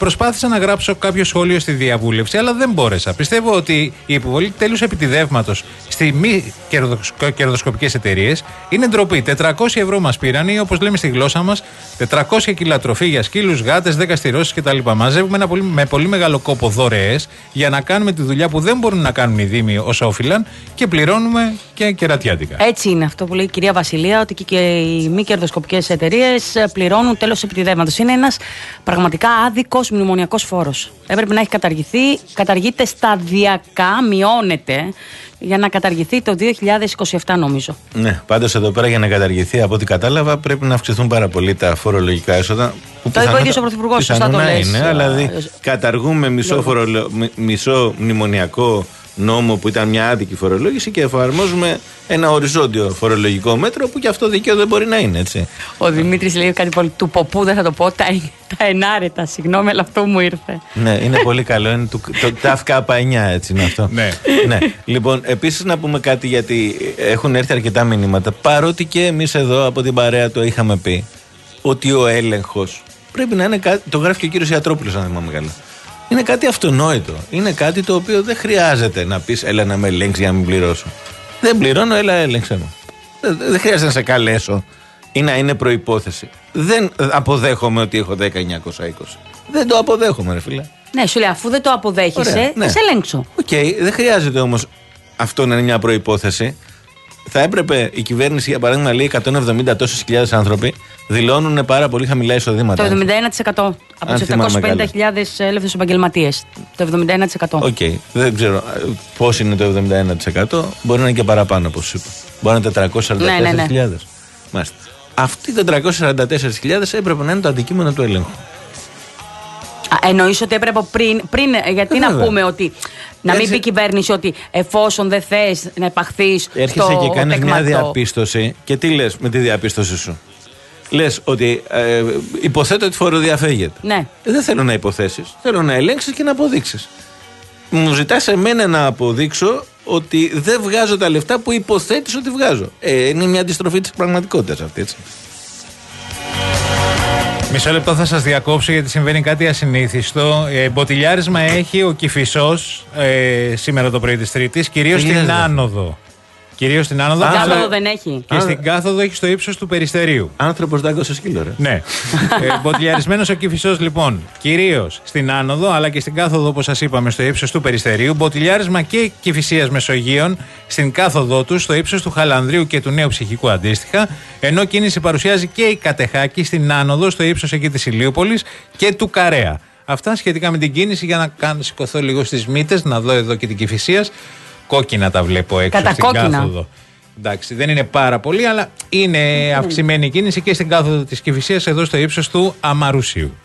Speaker 3: Προσπάθησα να γράψω κάποιο σχόλιο στη διαβούλευση, αλλά δεν μπόρεσα. Πιστεύω ότι η υποβολή τέλους επιτιδεύματος στη μη κερδοσκοπικές εταιρείες είναι ντροπή. τετρακόσια ευρώ μας πήραν ή, όπως λέμε στη γλώσσα μας, τετρακόσια κιλά τροφή για σκύλους, γάτες, δέκα στηρώσεις κτλ. Μαζεύουμε ένα πολύ, με πολύ μεγάλο κόπο δωρεές για να κάνουμε τη δουλειά που δεν μπορούν να κάνουν οι δήμοι όσο όφυλαν και πληρώνουμε και κερατιάτικα.
Speaker 4: Έτσι είναι αυτό που λέει η κυρία Βασιλεία, ότι και οι μη κερδοσκοπικές εταιρείες πληρώνουν τέλος επιτιδεύματος. Είναι ένας πραγματικά άδικος μνημονιακός φόρος. Έπρεπε να έχει καταργηθεί, καταργείται σταδιακά, μειώνεται για να καταργηθεί το δύο χιλιάδες είκοσι επτά, νομίζω.
Speaker 2: Ναι, πάντως εδώ πέρα για να καταργηθεί, από ό,τι κατάλαβα, πρέπει να αυξηθούν πάρα πολύ τα φορολογικά έσοδα.
Speaker 4: Το είπε ο ίδιος ο Πρωθυπουργός, σωστά το λες.
Speaker 2: Είναι, δηλαδή καταργούμε μισό, φορολο... μισό μνημονιακό νόμο που ήταν μια άδικη φορολόγηση και εφαρμόζουμε ένα οριζόντιο φορολογικό μέτρο που και αυτό δίκαιο δεν μπορεί να είναι, έτσι.
Speaker 4: Ο Δημήτρης λέει κάτι πολύ του ποπού, δεν θα το πω, τα, τα ενάρετα, συγγνώμη, αλλά αυτό μου ήρθε.
Speaker 2: Ναι, είναι πολύ καλό, είναι το, το ΤΑΦ Κάπα εννιά, έτσι είναι αυτό.
Speaker 3: Ναι.
Speaker 2: Ναι. Λοιπόν, επίσης να πούμε κάτι, γιατί έχουν έρθει αρκετά μηνύματα, παρότι και εμείς εδώ από την παρέα το είχαμε πει, ότι ο έλεγχος πρέπει να είναι κάτι, το γράφει και ο κύριος Ιατρόπουλος, αν θυμάμαι καλά. Είναι κάτι αυτονόητο. Είναι κάτι το οποίο δεν χρειάζεται να πεις έλα να με ελέγξει για να μην πληρώσω. Δεν πληρώνω, έλα έλεξε μου. Δεν, δεν χρειάζεται να σε καλέσω ή να είναι προϋπόθεση. Δεν αποδέχομαι ότι έχω δέκα χιλιάδες εννιακόσια είκοσι. Δεν το αποδέχομαι, ρε φίλε.
Speaker 4: Ναι, σου λέει, αφού δεν το αποδέχεσαι,
Speaker 2: ναι.
Speaker 4: θα σε ελέγξω.
Speaker 2: Οκ, okay, δεν χρειάζεται όμως αυτό να είναι μια προϋπόθεση. Θα έπρεπε η κυβέρνηση, για παράδειγμα, λέει εκατόν εβδομήντα τόσες χιλιάδες άνθρωποι δηλώνουν πάρα πολύ χαμηλά εισοδήματα.
Speaker 4: Το εβδομήντα ένα τοις εκατό από τους επτακόσιες πενήντα χιλιάδες ελεύθερους επαγγελματίες. Το εβδομήντα ένα τοις εκατό.
Speaker 2: Οκ. Okay. Δεν ξέρω πώς είναι το εβδομήντα ένα τοις εκατό. Μπορεί να είναι και παραπάνω, όπως σου είπα. Μπορεί να είναι τετρακόσιες σαράντα τέσσερις χιλιάδες. Ναι, ναι, ναι. Μάλιστα. Αυτοί οι τετρακόσιες σαράντα τέσσερις χιλιάδες έπρεπε να είναι το αντικείμενο του ελέγχου.
Speaker 4: Εννοείς ότι έπρεπε πριν, πριν γιατί ε, να βέβαια. πούμε ότι να μην πει η κυβέρνηση ότι εφόσον δεν θες να επαχθείς
Speaker 2: έρχεσαι στο και κάνεις μια διαπίστωση και τι λες με τη διαπίστωση σου. Λες ότι ε, υποθέτω ότι φοροδιαφεύγεται.
Speaker 4: Ναι.
Speaker 2: Ε, δεν θέλω να υποθέσεις, θέλω να ελέγξεις και να αποδείξεις. Μου ζητάς εμένα να αποδείξω ότι δεν βγάζω τα λεφτά που υποθέτεις ότι βγάζω. Ε, είναι μια αντιστροφή της πραγματικότητας αυτή, έτσι.
Speaker 3: Μισό λεπτό θα σας διακόψω γιατί συμβαίνει κάτι ασυνήθιστο. Ε, μποτιλιάρισμα έχει ο Κηφισός ε, σήμερα το πρωί της Τρίτης, κυρίως στην άνοδο. Κυρίως στην άνοδο.
Speaker 4: Στην κάθοδο δεν έχει.
Speaker 3: Και στην κάθοδο έχει στο ύψος του Περιστερίου.
Speaker 2: Άνθρωπος δάγκωσε σκύλο, ρε.
Speaker 3: Ναι. ε, μποτιλιαρισμένος ο Κηφισός, λοιπόν, κυρίως στην άνοδο, αλλά και στην κάθοδο, όπως σας είπαμε, στο ύψος του Περιστερίου. Μποτιλιάρισμα και Κηφισίας Μεσογείων στην κάθοδό του, στο ύψος του Χαλανδρίου και του Νέου Ψυχικού αντίστοιχα. Ενώ κίνηση παρουσιάζει και η Κατεχάκη στην άνοδο, στο ύψος εκεί της Ηλίουπολης και του Καρέα. Αυτά σχετικά με την κίνηση, για να κάνω, σηκωθώ λίγο στις μύτες, να δω εδώ και την Κηφισίας. Κόκκινα τα βλέπω έξω
Speaker 4: Κατά
Speaker 3: στην
Speaker 4: κόκκινα.
Speaker 3: κάθοδο. Εντάξει, δεν είναι πάρα πολύ, αλλά είναι mm. αυξημένη η κίνηση και στην κάθοδο της Κηφισίας εδώ στο ύψος του Αμαρουσίου.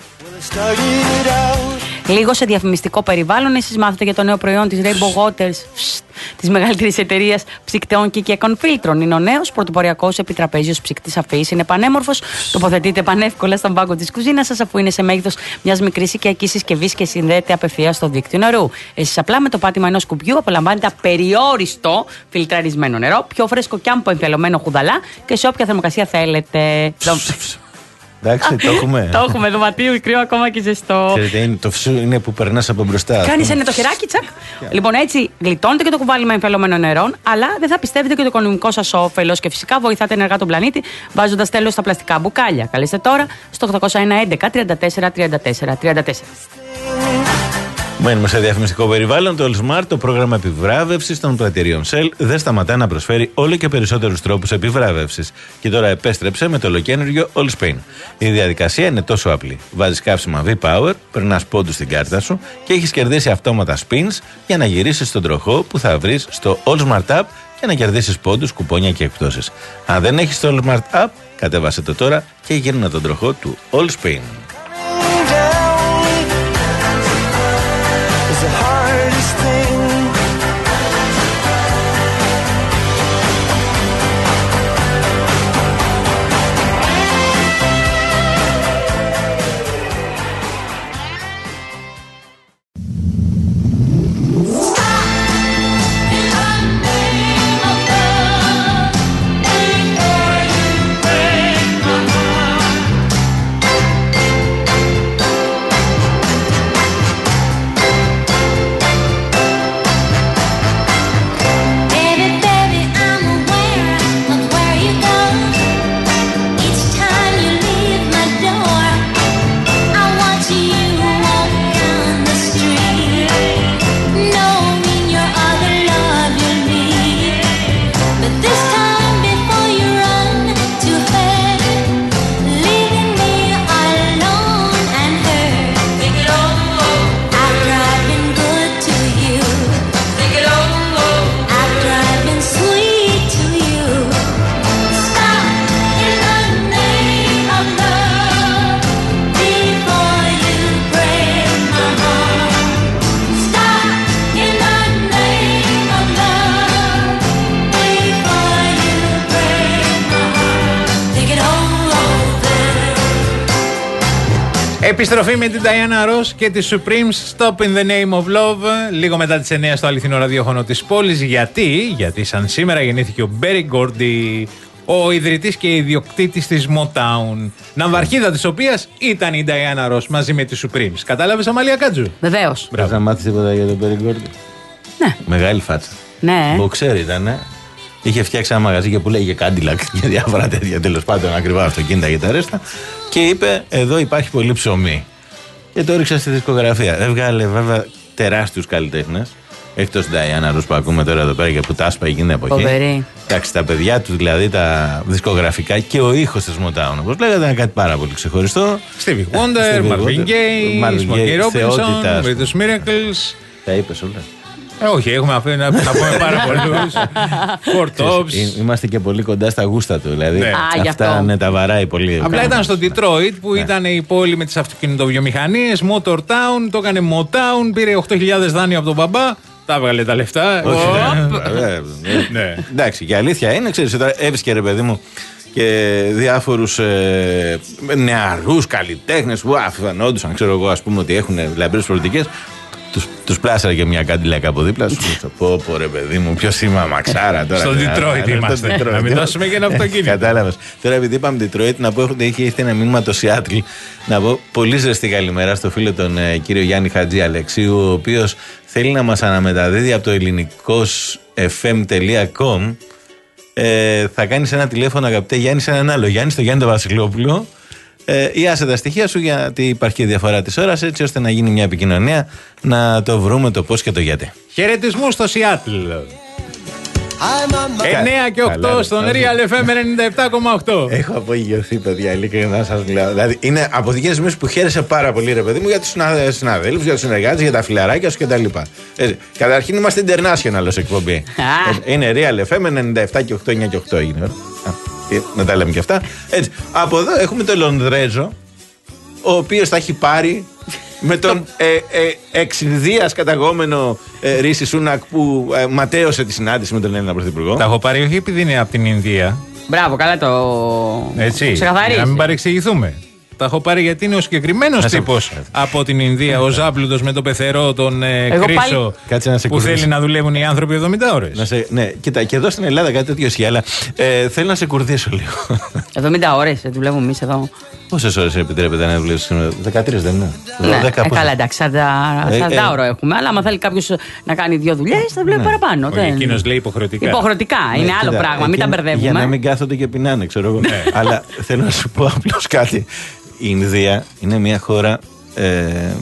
Speaker 4: Λίγο σε διαφημιστικό περιβάλλον, εσείς μάθετε για το νέο προϊόν της Rainbow Waters, της μεγαλύτερης εταιρείας ψυκτών και κονφίλτρων. Είναι ο νέος πρωτοποριακός επιτραπέζιος ψυκτής αφής. Είναι πανέμορφος, τοποθετείται πανεύκολα στον πάγκο της κουζίνας σας, αφού είναι σε μέγεθος μιας μικρής οικιακής συσκευής και συνδέεται απευθείας στο δίκτυο νερού. Εσείς απλά με το πάτημα ενός κουμπιού απολαμβάνετε απεριόριστο φιλτραρισμένο νερό, πιο φρέσκο κι άμπο εμφιαλωμένο χουδαλά και σε όποια θερμοκρασία θέλετε.
Speaker 2: Εντάξει, το έχουμε.
Speaker 4: Το έχουμε, δωματίου, κρύο ακόμα και ζεστό.
Speaker 2: Ξέρετε, είναι, το φυσού είναι που περνάς από μπροστά.
Speaker 4: Κάνεις ένα το χεράκι, τσακ. Yeah. Λοιπόν, έτσι γλιτώνετε και το κουβάλι με εμφιαλωμένο νερό, αλλά δεν θα πιστεύετε και το οικονομικό σας όφελος και φυσικά βοηθάτε ενεργά τον πλανήτη βάζοντας τέλος στα πλαστικά μπουκάλια. Καλέστε τώρα στο οκτώ ένα ένα τριάντα τέσσερα τριάντα τέσσερα τριάντα τέσσερα.
Speaker 2: Μένουμε σε διαφημιστικό περιβάλλον. Το Allsmart, το πρόγραμμα επιβράβευσης των πρατηρίων Shell, δεν σταματά να προσφέρει όλο και περισσότερους τρόπους επιβράβευσης. Και τώρα επέστρεψε με το ολοκαίνουργιο Allspain. Η διαδικασία είναι τόσο απλή. Βάζεις καύσιμα V-Power, περνάς πόντους στην κάρτα σου και έχεις κερδίσει αυτόματα spins για να γυρίσεις στον τροχό που θα βρεις στο Allsmart App για να κερδίσεις πόντους, κουπόνια και εκπτώσεις. Αν δεν έχεις το Allsmart App, κατέβασε το τώρα και γύρνα τον τροχό του Allspain.
Speaker 3: Επιστροφή με την Diana Ross και τη Supremes, Stop in the Name of Love, λίγο μετά τις εννιά στο αληθινό ραδιόφωνο της πόλης. Γιατί, γιατί σαν σήμερα γεννήθηκε ο Berry Gordy, ο ιδρυτής και ιδιοκτήτης της Motown, ναυαρχίδα της οποίας ήταν η Diana Ross μαζί με τη Supremes. Κατάλαβες, Αμαλία Κάτζου?
Speaker 4: Βεβαίως.
Speaker 2: Πρέπει να μάθεις τίποτα για τον Berry Gordy?
Speaker 4: Ναι.
Speaker 2: Μεγάλη φάτσα.
Speaker 4: Ναι.
Speaker 2: Μποξέρ ήταν, ε. Είχε φτιάξει ένα μαγαζί και που λέγε Cadillac και διάφορα τέτοια, τέλος πάντων ακριβά αυτοκίνητα για τα ρέστα. Και είπε: εδώ υπάρχει πολύ ψωμί. Και το έριξε στη δισκογραφία. Έβγαλε βέβαια τεράστιους καλλιτέχνες. Εκτός την Diana Ross που ακούμε τώρα εδώ πέρα και που τάσπα εκείνη την εποχή.
Speaker 4: Φοβερή.
Speaker 2: Εντάξει, τα παιδιά του δηλαδή, τα δισκογραφικά και ο ήχος της Motown, όπως λέγατε, είναι κάτι πάρα πολύ ξεχωριστό.
Speaker 3: Stevie Wonder, Marvin Gaye, Smokey Robinson, British Miracles.
Speaker 2: Τα είπες όλα.
Speaker 3: Ε, όχι, έχουμε αφήσει να, να πούμε πάρα πολλούς. Four Tops.
Speaker 2: Είμαστε και πολύ κοντά στα γούστα του. Δηλαδή,
Speaker 3: ναι.
Speaker 4: Α,
Speaker 2: αυτά ναι, τα βαράει πολύ.
Speaker 3: Απλά ήταν στο Detroit που ναι. ήταν η πόλη με τις αυτοκινητοβιομηχανίες, Motor Town, το έκανε Motown, πήρε οκτώ χιλιάδες δάνειο από τον μπαμπά, τα έβγαλε τα λεφτά.
Speaker 2: Όχι, ναι. Ναι. Εντάξει, και αλήθεια είναι, ξέρεις, τώρα έβρισκε ρε παιδί μου και διάφορους ε, νεαρούς καλλιτέχνες που αφανόντουσαν, ξέρω εγώ, ας πούμε, ότι έχουν λαμπρές πολιτικές. Τους, τους πλάσαρα και μια Cadillac από δίπλα σου. Πω πω ρε παιδί μου, ποιος είμαι αμαξάρα τώρα.
Speaker 3: Στο Detroit είμαστε. Να μην δώσουμε και ένα αυτοκίνητο.
Speaker 2: Κατάλαβες. Τώρα επειδή είπαμε Detroit, να πω, είχε έρθει ένα μήνυμα το Seattle. Να πω πολύ ζεστή καλημέρα στο φίλο τον ε, κύριο Γιάννη Χατζή Αλεξίου, ο οποίος θέλει να μας αναμεταδίδει από το ελληνικός εφ εμ τελεία κομ. Ε, θα κάνεις ένα τηλέφωνο, αγαπητέ Γιάννη, σε έναν άλλο Γιάννη, στο Γιάννη τον Βασιλόπουλο. Ε, ή άσε τα στοιχεία σου, γιατί υπάρχει διαφορά της ώρας, έτσι ώστε να γίνει μια επικοινωνία, να το βρούμε το πώς και το γιατί.
Speaker 3: Χαιρετισμού στο Σιάτλ. εννιά και οκτώ στον Real εφ εμ ενενήντα επτά κόμμα οκτώ.
Speaker 2: Έχω απογειωθεί, παιδιά, ειλικρινά να σας λέω. Δηλαδή, είναι από δικές στιγμές που χαίρεσαι πάρα πολύ, ρε παιδί μου, για τους συναδέλφους, για τους συνεργάτες, για τα φιλαράκια σου κτλ. Ε, καταρχήν είμαστε international ως εκπομπή. ε, είναι Real εφ εμ ενενήντα επτά και οκτώ, εννιά και οκτώ είναι. Να τα λέμε και αυτά. Έτσι, από εδώ έχουμε τον Λονδρέζο, ο οποίος θα έχει πάρει με τον ε, ε, εξιδίας καταγόμενο ε, Ρίση Σούνακ που ε, ματέωσε τη συνάντηση με τον Έλληνα Πρωθυπουργό.
Speaker 3: Τα έχω πάρει όχι επειδή είναι από την Ινδία.
Speaker 4: Μπράβο, καλά το
Speaker 3: ξεκαθαρίζει. Για να μην παρεξηγηθούμε. Τα έχω πάρει γιατί είναι ο συγκεκριμένος τύπος από την Ινδία, ο Ζάπλουτος με το πεθερό, τον ε, Κρίσο, που θέλει να δουλεύουν οι άνθρωποι εβδομήντα ώρες.
Speaker 2: Να σε, ναι, κοίτα, και εδώ στην Ελλάδα κάτι τέτοιο ισχύει, αλλά ε, θέλω να σε κουρδίσω λίγο.
Speaker 4: εβδομήντα ώρες δουλεύουμε εμείς εδώ.
Speaker 2: Πόσες ώρες επιτρέπεται να δουλεύεις? δεκατρία δεν είναι?
Speaker 4: Ναι, δέκα, ε, καλά, εντάξει, σαράντα ώρο έχουμε. Αλλά άμα θέλει κάποιος να κάνει δύο δουλειές, θα δουλεύει ναι. παραπάνω.
Speaker 3: Όχι, εκείνος λέει υποχρεωτικά.
Speaker 4: Υποχρεωτικά, είναι ναι, άλλο κοίτα, πράγμα, μην τα μπερδεύουμε.
Speaker 2: Για να μην κάθονται και πεινάνε, ξέρω εγώ. Αλλά θέλω να σου πω απλώς κάτι. Η Ινδία είναι μια χώρα ε,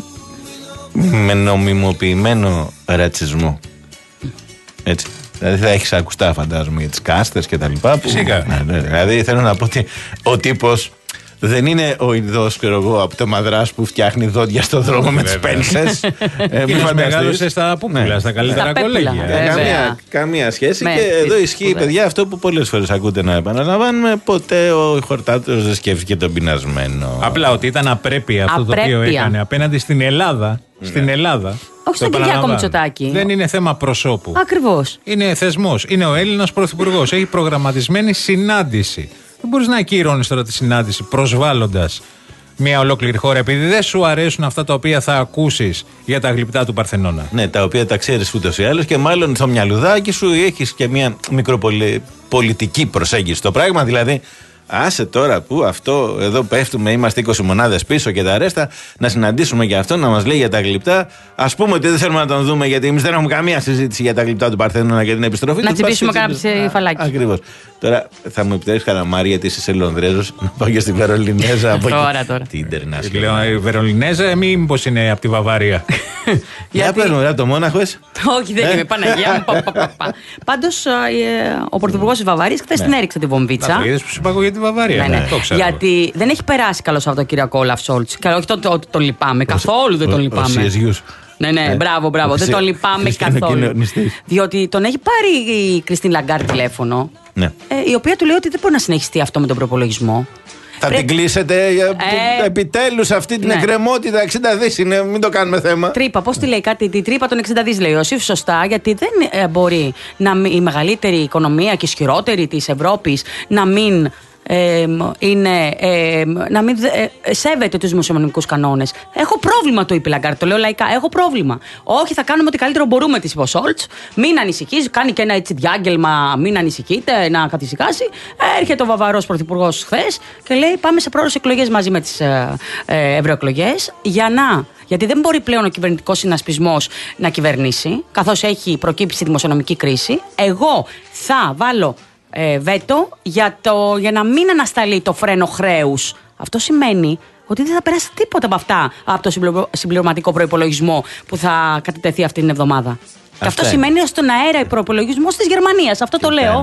Speaker 2: με νομιμοποιημένο ρατσισμό. Έτσι. Δηλαδή θα έχεις ακουστά, φαντάζομαι, για τις κάστες και τα λοιπά.
Speaker 3: Φυσικά.
Speaker 2: Ναι, ναι, δηλαδή θέλω να πω ότι ο τύπος δεν είναι ο Ινδός, ξέρω εγώ, από το Μαδράς που φτιάχνει δόντια στο δρόμο με τις πένσες.
Speaker 3: Εκείνος μεγάλωσε στα πούπουλα, στα καλύτερα κολέγια.
Speaker 2: Καμία, καμία σχέση. Και εδώ ισχύει, παιδιά, αυτό που πολλές φορές ακούτε να επαναλαμβάνουμε. Ποτέ ο χορτάτος δεν σκέφτηκε τον πεινασμένο.
Speaker 3: Απλά ότι ήταν απρέπεια αυτό το οποίο έκανε απέναντι στην Ελλάδα. Στην Ελλάδα.
Speaker 4: Όχι στον Κυριάκο Μητσοτάκη.
Speaker 3: Δεν είναι θέμα προσώπου.
Speaker 4: Ακριβώς.
Speaker 3: Είναι θεσμός. Είναι ο Έλληνας Πρωθυπουργός. Έχει προγραμματισμένη συνάντηση. Δεν μπορείς να ακυρώνεις τώρα τη συνάντηση προσβάλλοντας μια ολόκληρη χώρα επειδή δεν σου αρέσουν αυτά τα οποία θα ακούσεις για τα γλυπτά του Παρθενώνα.
Speaker 2: Ναι, τα οποία τα ξέρεις ούτως ή άλλως και μάλλον στο μυαλουδάκι σου έχεις και μια μικροπολιτική προσέγγιση στο πράγμα. Δηλαδή, άσε τώρα που αυτό εδώ πέφτουμε, είμαστε είκοσι μονάδες πίσω και τα ρέστα, να συναντήσουμε για αυτό, να μας λέει για τα γλυπτά. Ας πούμε ότι δεν θέλουμε να τον δούμε γιατί εμείς δεν έχουμε καμία συζήτηση για τα γλυπτά του Παρθενώνα και την επιστροφή.
Speaker 4: Να τσιμπήσουμε κανένα ψηφαλάκι.
Speaker 2: Ακριβώς. Τώρα θα μου επιτρέψει Καλαμάρη, γιατί είσαι Λονδρέζος, να πάω και στη Βερολινέζα.
Speaker 4: Τώρα, τώρα.
Speaker 2: Τι international.
Speaker 3: Η Βερολινέζα, μήπως είναι από τη Βαβάρια.
Speaker 2: Για παίρνω, το Μόναχο.
Speaker 4: Όχι, δεν είμαι, Παναγία μου. Πάντως ο Πρωθυπουργός της Βαβαρίας χθες την έριξε τη βομβίτσα.
Speaker 3: Είδες που σου είπα εγώ για τη Βαβάρια.
Speaker 4: Γιατί δεν έχει περάσει καλό Σαββατοκύριακο ο Όλαφ Σόλτς. Και όχι ότι τον λυπάμαι, καθόλου δεν τον λυπάμαι. Ναι, ναι, μπράβο, μπράβο. Δεν τον λυπάμαι καθόλου. Διότι τον έχει πάρει η Κριστίν Λαγκάρ τηλέφωνο, η οποία του λέει ότι δεν μπορεί να συνεχιστεί αυτό με τον προπολογισμό.
Speaker 2: Θα Πρέ... την κλείσετε ε... επιτέλους αυτή την ναι. εκκρεμότητα εξήντα δις είναι, μην το κάνουμε θέμα.
Speaker 4: Τρύπα, πώς τη λέει κάτι, τη τρύπα των εξήντα δις λέει ο Ιωσήφ σωστά, γιατί δεν ε, μπορεί να, η μεγαλύτερη οικονομία και ισχυρότερη της Ευρώπης να μην ε, είναι ε, να μην ε, σέβεται τους δημοσιονομικούς κανόνες. Έχω πρόβλημα, το είπε η Λαγκάρντ, το λέω λαϊκά. Έχω πρόβλημα. Όχι, θα κάνουμε ό,τι καλύτερο μπορούμε, της είπε ο Σόλτς. Μην ανησυχείς, κάνει και ένα έτσι διάγγελμα, μην ανησυχείτε, να καθησυχάσει. Έρχεται ο Βαβαρός πρωθυπουργός χθες και λέει: πάμε σε πρόορες εκλογές μαζί με τις ε, ε, ευρωεκλογές. Για να. Γιατί δεν μπορεί πλέον ο κυβερνητικός συνασπισμός να κυβερνήσει, καθώς έχει προκύψει η δημοσιονομική κρίση. Εγώ θα βάλω ε, βέτο για, το, για να μην ανασταλεί το φρένο χρέους. Αυτό σημαίνει ότι δεν θα περάσει τίποτα από αυτά από το συμπληρωματικό προϋπολογισμό που θα κατατεθεί αυτή την εβδομάδα. Και αυτό σημαίνει στον αέρα προϋπολογισμό της Γερμανίας. Αυτό το λέω.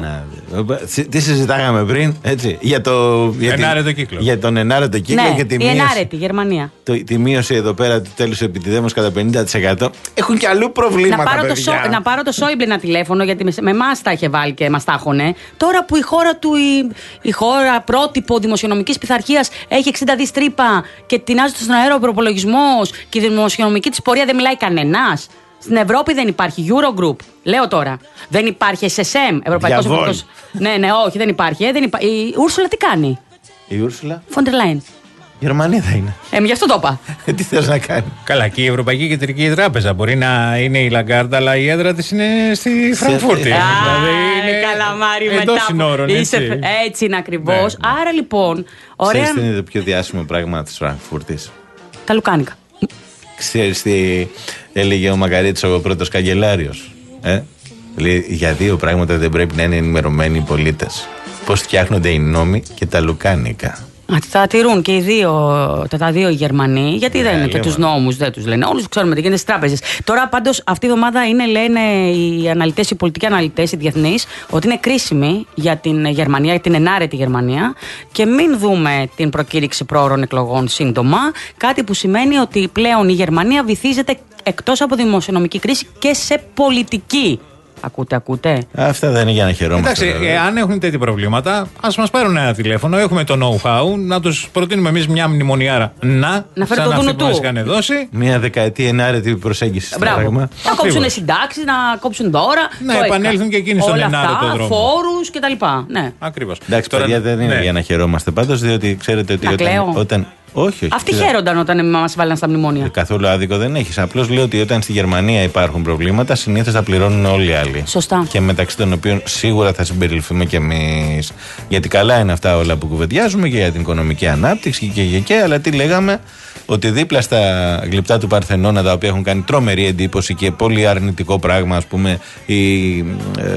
Speaker 2: Τι συζητάγαμε πριν, έτσι, για, το, για,
Speaker 3: ενάρετο κύκλο.
Speaker 2: για τον ενάρετο κύκλο
Speaker 4: ναι,
Speaker 2: και τη
Speaker 4: η
Speaker 2: μείωση.
Speaker 4: ενάρετη Γερμανία.
Speaker 2: Το, τη μείωση εδώ πέρα του τέλους επιτιδέμους κατά πενήντα τοις εκατό. Έχουν και αλλού προβλήματα.
Speaker 4: Να πάρω, το, Σο, να πάρω το Σόιμπλε ένα τηλέφωνο, γιατί με, με εμάς τα είχε βάλει και μας τα έχωνε. Τώρα που η χώρα του, η, η χώρα πρότυπο δημοσιονομικής πειθαρχίας έχει εξήντα δις τρύπα και τεινάζεται στον αέρα ο προπολογισμός και η δημοσιονομική της πορεία δεν μιλάει κανένας. Στην Ευρώπη δεν υπάρχει Eurogroup. Λέω τώρα. Δεν υπάρχει ες ες εμ, Ευρωπαϊκός Ευρωπαϊκός. Ναι, ναι, όχι, δεν υπάρχει. Ε, δεν υπά... Η Ούρσουλα τι κάνει?
Speaker 2: Η Ούρσουλα.
Speaker 4: Φοντερ Λάιν.
Speaker 2: Γερμανία θα είναι.
Speaker 4: Ε, γι' αυτό το είπα.
Speaker 2: Τι θες να κάνει?
Speaker 3: Καλά, και η Ευρωπαϊκή Κεντρική Τράπεζα μπορεί να είναι η Λαγκάρντ, αλλά η έδρα της είναι στη Φραγκφούρτη.
Speaker 4: Α, είναι καλαμάρι μετά.
Speaker 3: Συνόρων, έτσι.
Speaker 4: Είσαι, έτσι είναι ακριβώς. Ναι, ναι. Άρα λοιπόν. Ωραία...
Speaker 2: Ξέρεις τι είναι το πιο διάσημο πράγμα της Φραγκφούρτης?
Speaker 4: Τα λουκάνικα.
Speaker 2: Ξέρεις τι έλεγε ο Μακαρίτης, ο πρώτος καγκελάριος? Ε? Λέει, για δύο πράγματα δεν πρέπει να είναι ενημερωμένοι οι πολίτες. Πώς φτιάχνονται οι νόμοι και τα λουκάνικα.
Speaker 4: Α, θα τηρούν και οι δύο, τα, τα δύο οι Γερμανοί, γιατί yeah, δεν είναι και τους νόμους, δεν τους λένε. Όλους ξέρουμε τι γίνεται στις τράπεζες. Τώρα πάντως αυτή η εβδομάδα είναι, λένε οι αναλυτές, οι πολιτικοί αναλυτές, οι διεθνείς, ότι είναι κρίσιμη για την Γερμανία, για την ενάρετη Γερμανία, και μην δούμε την προκήρυξη πρόωρων εκλογών σύντομα. Κάτι που σημαίνει ότι πλέον η Γερμανία βυθίζεται εκτός από δημοσιονομική κρίση και σε πολιτική. Ακούτε, ακούτε.
Speaker 2: Αυτά δεν είναι για να χαιρόμαστε.
Speaker 3: Εντάξει, ε, αν έχουν τέτοια προβλήματα, ας μας πάρουν ένα τηλέφωνο. Έχουμε το know-how, να τους προτείνουμε εμείς μια μνημονιάρα. Να,
Speaker 4: να φέρει το δούνο του.
Speaker 3: Μας είχαν δώσει.
Speaker 2: Μια δεκαετή ενάρετη προσέγγιση.
Speaker 4: Μπράβο. Να κόψουν συντάξεις, να κόψουν δώρα.
Speaker 3: Να επανέλθουν και εκείνοι στον ενάρετο δρόμο.
Speaker 4: Φόρους κτλ. Ναι.
Speaker 3: Ακριβώς.
Speaker 2: Εντάξει, τώρα, παιδιά, δεν είναι ναι. για να χαιρόμαστε πάντως, διότι ξέρετε ότι όταν, όταν. Όχι, όχι.
Speaker 4: Αυτοί χαίρονταν όταν μας βάλαν στα μνημόνια.
Speaker 2: Καθόλου άδικο δεν έχεις. Απλώς λέω ότι όταν στη Γερμανία υπάρχουν προβλήματα, συνήθως τα πληρώνουν όλοι οι άλλοι.
Speaker 4: Σωστά.
Speaker 2: Και μεταξύ των οποίων σίγουρα θα συμπεριληφθούμε κι εμείς. Γιατί καλά είναι αυτά όλα που κουβεντιάζουμε και για την οικονομική ανάπτυξη και, και, και αλλά τι λέγαμε, ότι δίπλα στα γλυπτά του Παρθενώνα, τα οποία έχουν κάνει τρομερή εντύπωση και πολύ αρνητικό πράγμα, ας πούμε, η ε,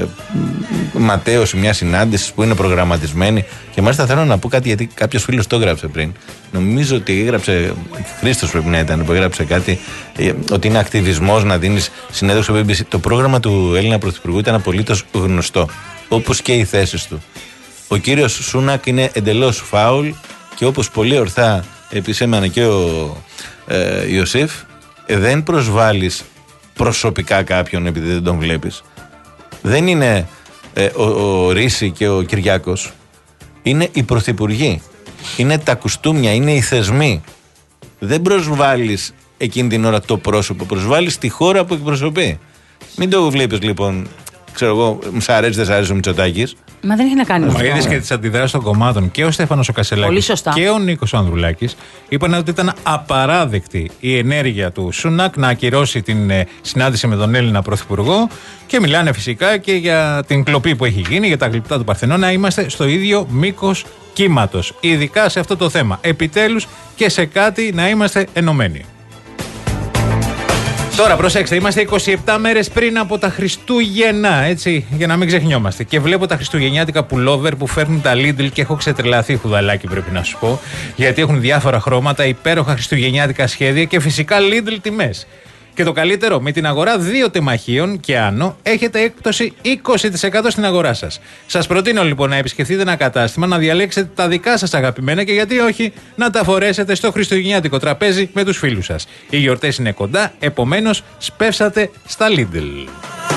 Speaker 2: ματέωση μια συνάντηση που είναι προγραμματισμένη. Και μάλιστα θέλω να πω κάτι, γιατί κάποιος φίλος το έγραψε πριν. Νομίζω ότι έγραψε, Χρήστος πρέπει να ήταν, που έγραψε κάτι, ε, ότι είναι ακτιβισμός να δίνεις συνέντευξη στο μπι μπι σι. Το πρόγραμμα του Έλληνα Πρωθυπουργού ήταν απολύτως γνωστό, όπως και οι θέσεις του. Ο κύριος Σούνακ είναι εντελώς φάουλ και όπως πολύ ορθά επισήμανε και ο ε, Ιωσήφ, δεν προσβάλλεις προσωπικά κάποιον επειδή δεν τον βλέπεις. Δεν είναι ε, ο, ο Ρίση και ο Κυριάκος. Είναι οι πρωθυπουργοί. Είναι τα κουστούμια, είναι οι θεσμοί. Δεν προσβάλλεις εκείνη την ώρα το πρόσωπο, προσβάλλεις τη χώρα που εκπροσωπεί. Μην το βλέπεις λοιπόν, ξέρω εγώ, μ' αρέσει, δεν σ' αρέσει ο Μητσοτάκης.
Speaker 4: Μα δεν έχει να κάνει
Speaker 3: με αυτό. Είδες και τις αντιδράσεις των κομμάτων. Και ο Στέφανος ο Κασελάκης και ο Νίκος ο Ανδρουλάκης είπαν ότι ήταν απαράδεκτη η ενέργεια του Σούνακ να ακυρώσει την ε, συνάντηση με τον Έλληνα Πρωθυπουργό, και μιλάνε φυσικά και για την κλοπή που έχει γίνει, για τα γλυπτά του Παρθενώνα. Είμαστε στο ίδιο μήκος κύματος, ειδικά σε αυτό το θέμα. Επιτέλους και σε κάτι να είμαστε ενωμένοι. Τώρα προσέξτε, είμαστε είκοσι επτά μέρες πριν από τα Χριστούγεννα, έτσι, για να μην ξεχνιόμαστε. Και βλέπω τα χριστουγεννιάτικα πουλόβερ που φέρνουν τα Lidl και έχω ξετρελαθεί, χουδαλάκι πρέπει να σου πω, γιατί έχουν διάφορα χρώματα, υπέροχα χριστουγεννιάτικα σχέδια και φυσικά Lidl τιμές. Και το καλύτερο, με την αγορά δύο τεμαχίων και άνω έχετε έκπτωση είκοσι τοις εκατό στην αγορά σας. Σας προτείνω λοιπόν να επισκεφτείτε ένα κατάστημα, να διαλέξετε τα δικά σας αγαπημένα και γιατί όχι να τα φορέσετε στο χριστουγεννιάτικο τραπέζι με τους φίλους σας. Οι γιορτές είναι κοντά, επομένως σπεύσατε στα Lidl.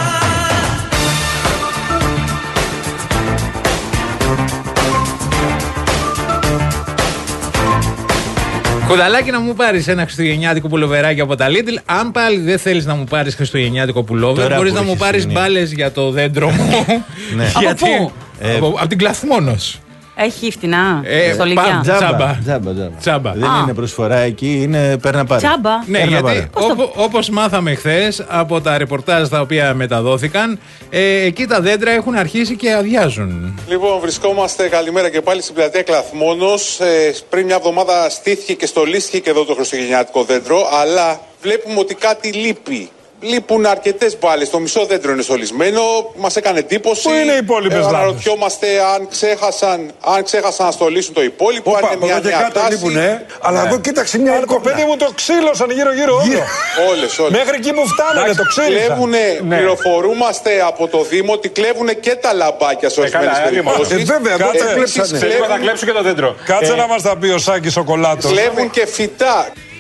Speaker 3: Κουδαλάκι, να μου πάρεις ένα χριστουγεννιάτικο πουλοβεράκι από τα Lidl. Αν πάλι δεν θέλεις να μου πάρεις χριστουγεννιάτικο πουλόβερ, μπορείς να μου πάρεις μπάλες για το δέντρο μου.
Speaker 2: Ναι.
Speaker 3: Γιατί,
Speaker 4: από πού?
Speaker 3: Ε, από, από την Κλαθμόνος.
Speaker 4: Έχει φτηνά
Speaker 3: Ε,
Speaker 4: στολίδια.
Speaker 3: πα-
Speaker 2: Τζάμπα.
Speaker 3: Τζάμπα.
Speaker 2: Τζάμπα, τζάμπα.
Speaker 3: Τζάμπα.
Speaker 2: Δεν
Speaker 4: Α.
Speaker 2: είναι προσφορά εκεί, είναι παίρνα πάρε.
Speaker 4: Τζάμπα.
Speaker 3: Ναι,
Speaker 2: Παίρνα
Speaker 3: γιατί
Speaker 2: πάρε.
Speaker 3: όπω όπως μάθαμε χθες από τα ρεπορτάζ τα οποία μεταδόθηκαν, ε, εκεί τα δέντρα έχουν αρχίσει και αδειάζουν.
Speaker 10: Λοιπόν, βρισκόμαστε καλημέρα και πάλι στην πλατεία Κλαθμόνος. Ε, πριν μια εβδομάδα στήθηκε και στολίστηκε και εδώ το χριστουγεννιάτικο δέντρο, αλλά βλέπουμε ότι κάτι λείπει. Λείπουν αρκετές μπάλες. Το μισό δέντρο είναι στολισμένο. Μας έκανε εντύπωση.
Speaker 11: Πού είναι οι υπόλοιπες
Speaker 10: ε,
Speaker 11: λάμπες?
Speaker 10: Αναρωτιόμαστε αν ξέχασαν, αν ξέχασαν να στολίσουν το υπόλοιπο.
Speaker 11: Όπα,
Speaker 10: αν είναι μια
Speaker 11: εδώ και
Speaker 10: νέα
Speaker 11: κάτω
Speaker 10: τάση.
Speaker 11: λείπουνε. Αλλά
Speaker 10: Ναι.
Speaker 11: εδώ κοίταξε μια
Speaker 10: Αλλά,
Speaker 11: ελκοπέδη
Speaker 10: παιδί
Speaker 11: μου το ξύλωσαν γύρω-γύρω.
Speaker 10: Όλες, όλες.
Speaker 11: Μέχρι εκεί που φτάνανε, το ξύλωσαν.
Speaker 10: Κλέβουνε,
Speaker 11: Ναι.
Speaker 10: πληροφορούμαστε από το Δήμο ότι κλέβουνε και τα λαμπάκια σε ορισμένες περιπτώσεις.
Speaker 11: Ε, βέβαια, εδώ τα κλέψανε.
Speaker 10: Κλέβουν-
Speaker 11: Θα κλέψουν και το δέντρο. Κάτσε να μας τα πει ο Σάκης ο Κολάτος.
Speaker 10: Κλέβουν και φυτά.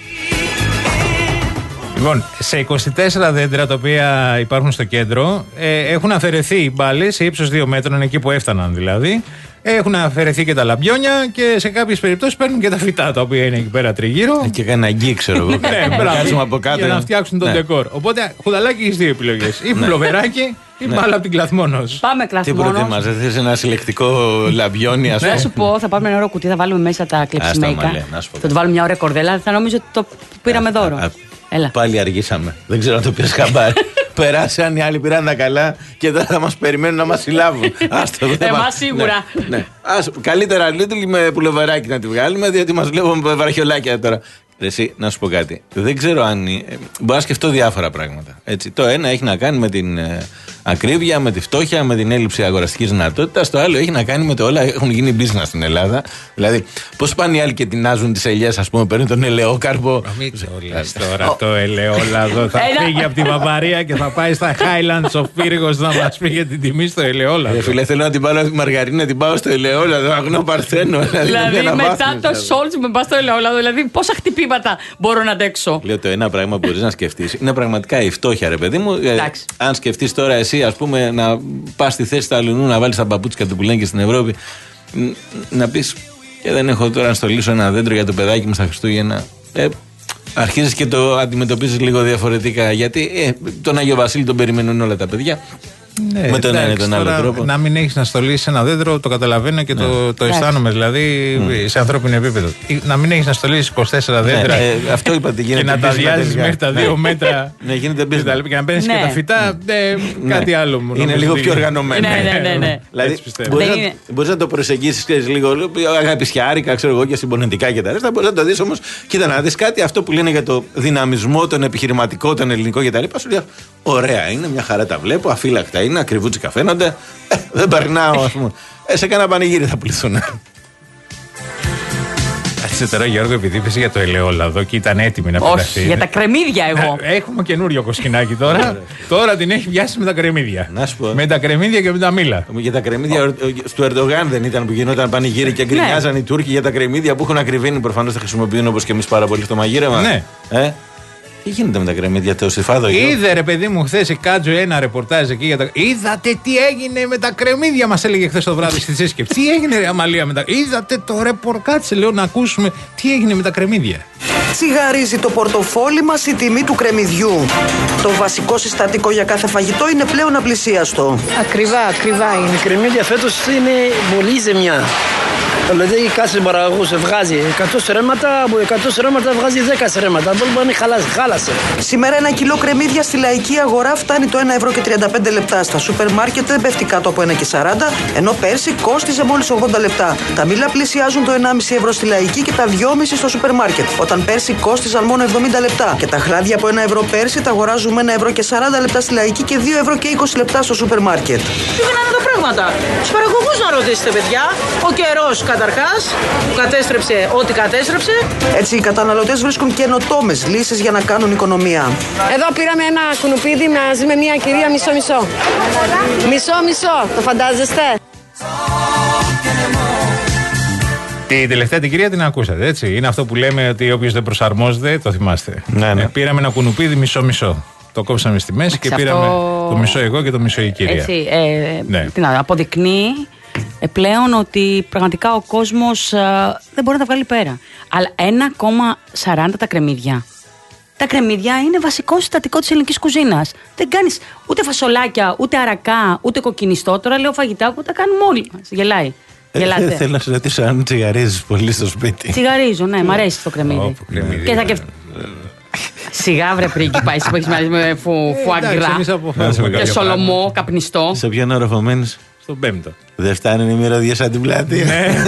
Speaker 3: Λοιπόν, σε είκοσι τέσσερα δέντρα τα οποία υπάρχουν στο κέντρο ε, έχουν αφαιρεθεί μπάλες σε ύψος δύο μέτρων, εκεί που έφταναν δηλαδή. Έχουν αφαιρεθεί και τα λαμπιόνια και σε κάποιες περιπτώσεις παίρνουν και τα φυτά τα οποία είναι εκεί πέρα τριγύρω.
Speaker 2: Και κανένα αγκί, ξέρω εγώ.
Speaker 3: Ναι, μπράβο.
Speaker 2: Κάτσουμε από κάτω.
Speaker 3: Για να φτιάξουν τον
Speaker 2: Ναι.
Speaker 3: ντεκόρ. Οπότε, Χουδαλάκι, έχεις δύο επιλογές. Ή πουλοβεράκι ή
Speaker 2: Ναι.
Speaker 3: μπάλα από την Κλαθμόνος.
Speaker 4: Πάμε
Speaker 2: Τι
Speaker 4: Κλαθμόνος.
Speaker 2: προτιμάς, δεν θες ένα συλλεκτικό λαμπιόνι, ας
Speaker 4: Να
Speaker 2: πούμε.
Speaker 4: σου πω, θα πάρουμε ένα ωραίο κουτί, θα βάλουμε μέσα τα κλεψιμέικα.
Speaker 2: μαλέ, να σου πω.
Speaker 4: Θα του βάλουμε μια ωραία κορδέλα. Θα νομίζω ότι το πήραμε δώρο.
Speaker 2: Α,
Speaker 4: Έλα.
Speaker 2: Πάλι αργήσαμε. Δεν ξέρω αν το πήρες χαμπάρι. Περάσαν, οι άλλοι πήραν τα καλά και τώρα θα μας περιμένουν να μας συλλάβουν. Άστο, δεν θα
Speaker 4: Εμάς
Speaker 2: μας-
Speaker 4: σίγουρα.
Speaker 2: Ναι, ναι. Ας, καλύτερα Lidl με πουλοβεράκι να τη βγάλουμε, διότι μας βλέπουμε με βραχιολάκια τώρα. Ρε εσύ, να σου πω κάτι. Δεν ξέρω αν. ε, μπορώ να σκεφτώ διάφορα πράγματα. Έτσι. Το ένα έχει να κάνει με την ε, ακρίβεια, με τη φτώχεια, με την έλλειψη αγοραστικής δυνατότητας. Το άλλο έχει να κάνει με το όλα έχουν γίνει business στην Ελλάδα. Δηλαδή, πώς πάνε οι άλλοι και τεινάζουν τις ελιές, ας πούμε, παίρνουν τον ελαιόκαρπο.
Speaker 3: Μην το λες τώρα το ελαιόλαδο. Θα
Speaker 4: Έλα.
Speaker 3: φύγει από τη Βαβαρία και θα πάει στα Highlands of Pyrgos να μας πει για την τιμή στο ελαιόλαδο.
Speaker 2: Ρε φίλε, θέλω να την πάρω από τη μαργαρίνα, να την πάω στο ελαιόλαδο, αγνό παρθένο.
Speaker 4: Δηλαδή
Speaker 2: ένα
Speaker 4: μετά
Speaker 2: βάθμιζα.
Speaker 4: το Σόλτς με πα στο ελαιόλαδο, δηλαδή πόσα χτυπήματα μπορώ να αντέξω.
Speaker 2: Λέω το ένα πράγμα που μπορεί να σκεφτεί είναι πραγματικά η φτώχεια, ρε παιδί μου. Ε,
Speaker 4: Εντάξει.
Speaker 2: αν σκεφτεί τώρα εσύ, ας πούμε, να πα στη θέση του αλουνού να βάλει τα παπούτσια του που λένε και στην Ευρώπη, ν- να πει και δεν έχω τώρα να στολίσω ένα δέντρο για το παιδάκι μου στα Χριστούγεννα. Ε, αρχίζεις και το αντιμετωπίζεις λίγο διαφορετικά. Γιατί ε, τον Άγιο Βασίλη τον περιμένουν όλα τα παιδιά.
Speaker 3: Ναι,
Speaker 2: με τον ένα ή
Speaker 3: εντάξει,
Speaker 2: τον άλλο
Speaker 3: τώρα
Speaker 2: τρόπο.
Speaker 3: Να μην έχει να στολίσει ένα δέντρο, το καταλαβαίνω και το, το αισθάνομαι δηλαδή σε ανθρώπινο επίπεδο. Ή να μην έχει να στολίσει είκοσι τέσσερα δέντρα
Speaker 2: Ναι, ε, αυτό είπατε,
Speaker 3: και
Speaker 2: γίνεται
Speaker 3: να τα
Speaker 2: business
Speaker 3: διάζει
Speaker 2: τελικά.
Speaker 3: μέχρι τα
Speaker 2: Ναι.
Speaker 3: δύο μέτρα.
Speaker 2: Ναι, γίνεται
Speaker 3: και τα
Speaker 2: business.
Speaker 3: λοιπά, και να παίρνει
Speaker 4: Ναι.
Speaker 3: και τα φυτά. ε, Κάτι
Speaker 2: Ναι.
Speaker 3: άλλο μου.
Speaker 2: Είναι
Speaker 3: νομίζω
Speaker 2: λίγο
Speaker 3: ότι-
Speaker 2: πιο οργανωμένο.
Speaker 4: Ναι, ναι, ναι, ναι.
Speaker 2: Δηλαδή,
Speaker 3: Έτσι πιστεύω.
Speaker 2: μπορείς
Speaker 4: Δεν
Speaker 2: να,
Speaker 4: είναι.
Speaker 2: μπορείς να το προσεγγίσεις ξέρεις, λίγο αγαπησιάρικα, ξέρω εγώ, και συμπονετικά και τα ρέστα. Μπορείς να το δεις όμως, κοίτα να δεις κάτι, αυτό που λένε για το δυναμισμό, τον επιχειρηματικό, τον ελληνικό και τα λοιπά. Σου λέει, ωραία, είναι μια χαρά, τα βλέπω, αφύλακτα είναι, ακριβούτσικα φαίνονται. Ε, δεν περνάω, ας πούμε. Ε, σε κάνα πανηγύρι θα πληθούν.
Speaker 3: Κάτσε τώρα, Γιώργο, επειδή είπες για το ελαιόλαδο και ήταν έτοιμη να
Speaker 4: Όχι,
Speaker 3: πεταχθεί.
Speaker 4: για τα κρεμμύδια εγώ.
Speaker 3: Ε, Έχουμε καινούριο κοσκινάκι τώρα. Τώρα την έχει πιάσει με τα κρεμμύδια.
Speaker 2: Να σου πω.
Speaker 3: Με τα κρεμμύδια και με τα μήλα.
Speaker 2: Για τα κρεμμύδια ο- του Ερντογάν δεν ήταν που γινόταν πανηγύρι και γκρινιάζαν οι Τούρκοι για τα κρεμμύδια που έχουν ακριβήνει. Προφανώς τα χρησιμοποιούν όπως και εμείς πάρα πολύ στο μαγείρεμα.
Speaker 3: Ναι.
Speaker 2: Ε? Τι γίνεται με τα κρεμμύδια, το στιφάδο γιο.
Speaker 3: Είδε ρε παιδί μου χθε η Κάτζο ένα ρεπορτάζ εκεί για τα. Είδατε τι έγινε με τα κρεμμύδια, μας έλεγε χθε το βράδυ στη σύσκεψη. Τι έγινε, ρε Αμαλία, με τα. Είδατε το ρεπορτάζ, λέω να ακούσουμε τι έγινε με τα κρεμμύδια.
Speaker 12: Τσιγαρίζει το πορτοφόλι μας η τιμή του κρεμμυδιού. Το βασικό συστατικό για κάθε φαγητό είναι πλέον απλησίαστο.
Speaker 13: Ακριβά, ακριβά είναι. Η κρεμμύδια φέτος είναι πολύ ζεμιά. Δηλαδή κάθε παραγωγός βγάζει εκατό σρέμματα, από εκατό σρέμματα βγάζει δέκα σρέμματα. Το είναι χάλασε, χάλασε.
Speaker 12: Σήμερα ένα κιλό κρεμμύδια στη λαϊκή αγορά φτάνει το ένα ευρώ και τριάντα πέντε λεπτά. Στα σούπερ μάρκετ δεν πέφτει κάτω από ένα και σαράντα, ενώ πέρσι κόστιζε μόλις ογδόντα λεπτά. Τα μήλα πλησιάζουν το ενάμιση ευρώ στη λαϊκή και τα δυόμισι στο σούπερ μάρκετ, όταν πέρσι κόστιζαν μόνο εβδομήντα λεπτά. Και τα χλάδια από ένα ευρώ πέρσι τα αγοράζουμε ένα ευρώ και σαράντα λεπτά στη λαϊκή και δύο ευρώ και είκοσι λεπτά στο σούπερ μάρκετ.
Speaker 14: Τι γίνανε τα πράγματα. Τους παραγωγούς να ρωτήσετε, παιδιά. Ο καιρός καταρχάς που κατέστρεψε ό,τι κατέστρεψε.
Speaker 12: Έτσι οι καταναλωτές βρίσκουν καινοτόμες λύσεις για να κάνουν οικονομία.
Speaker 15: Εδώ πήραμε ένα κουνουπίδι μαζί με μια κυρία μισό-μισό. Μισό-μισό, το φαντάζεστε.
Speaker 3: Τη τελευταία την κυρία την ακούσατε, έτσι. Είναι αυτό που λέμε ότι όποιος δεν προσαρμόζεται, το θυμάστε.
Speaker 2: Ναι, ναι.
Speaker 3: Ε, πήραμε ένα κουνουπίδι μισό-μισό. Το κόψαμε στη μέση και
Speaker 4: αυτό-
Speaker 3: πήραμε το μισό εγώ και το μισό η κυρία.
Speaker 4: Έτσι, ε,
Speaker 3: Ναι.
Speaker 4: τι να, αποδεικνύει ε, πλέον ότι πραγματικά ο κόσμος ε, δεν μπορεί να τα βγάλει πέρα. Αλλά ένα κόμμα σαράντα τα κρεμμύδια. Τα κρεμμύδια είναι βασικό συστατικό της ελληνικής κουζίνας. Δεν κάνεις ούτε φασολάκια, ούτε αρακά, ούτε κοκκινιστό. Τώρα λέω φαγητά που τα κάνουμε όλοι μας. Γελάει. Γελάτε.
Speaker 2: Θέλω να σου ρωτήσω αν τσιγαρίζεις πολύ στο σπίτι.
Speaker 4: Τσιγαρίζω, ναι, μ' αρέσει το κρεμμύδι. Και θα κεφ... Σιγά βρε πρίγκιπα, εσύ που έχεις μάθει με φουαγκρά και σολομό καπνιστό.
Speaker 2: Σε ποιον όροφο μένεις?
Speaker 3: Στον πέμπτο.
Speaker 2: Δεν φτάνουν οι μυρωδιές σαν την πλάτη.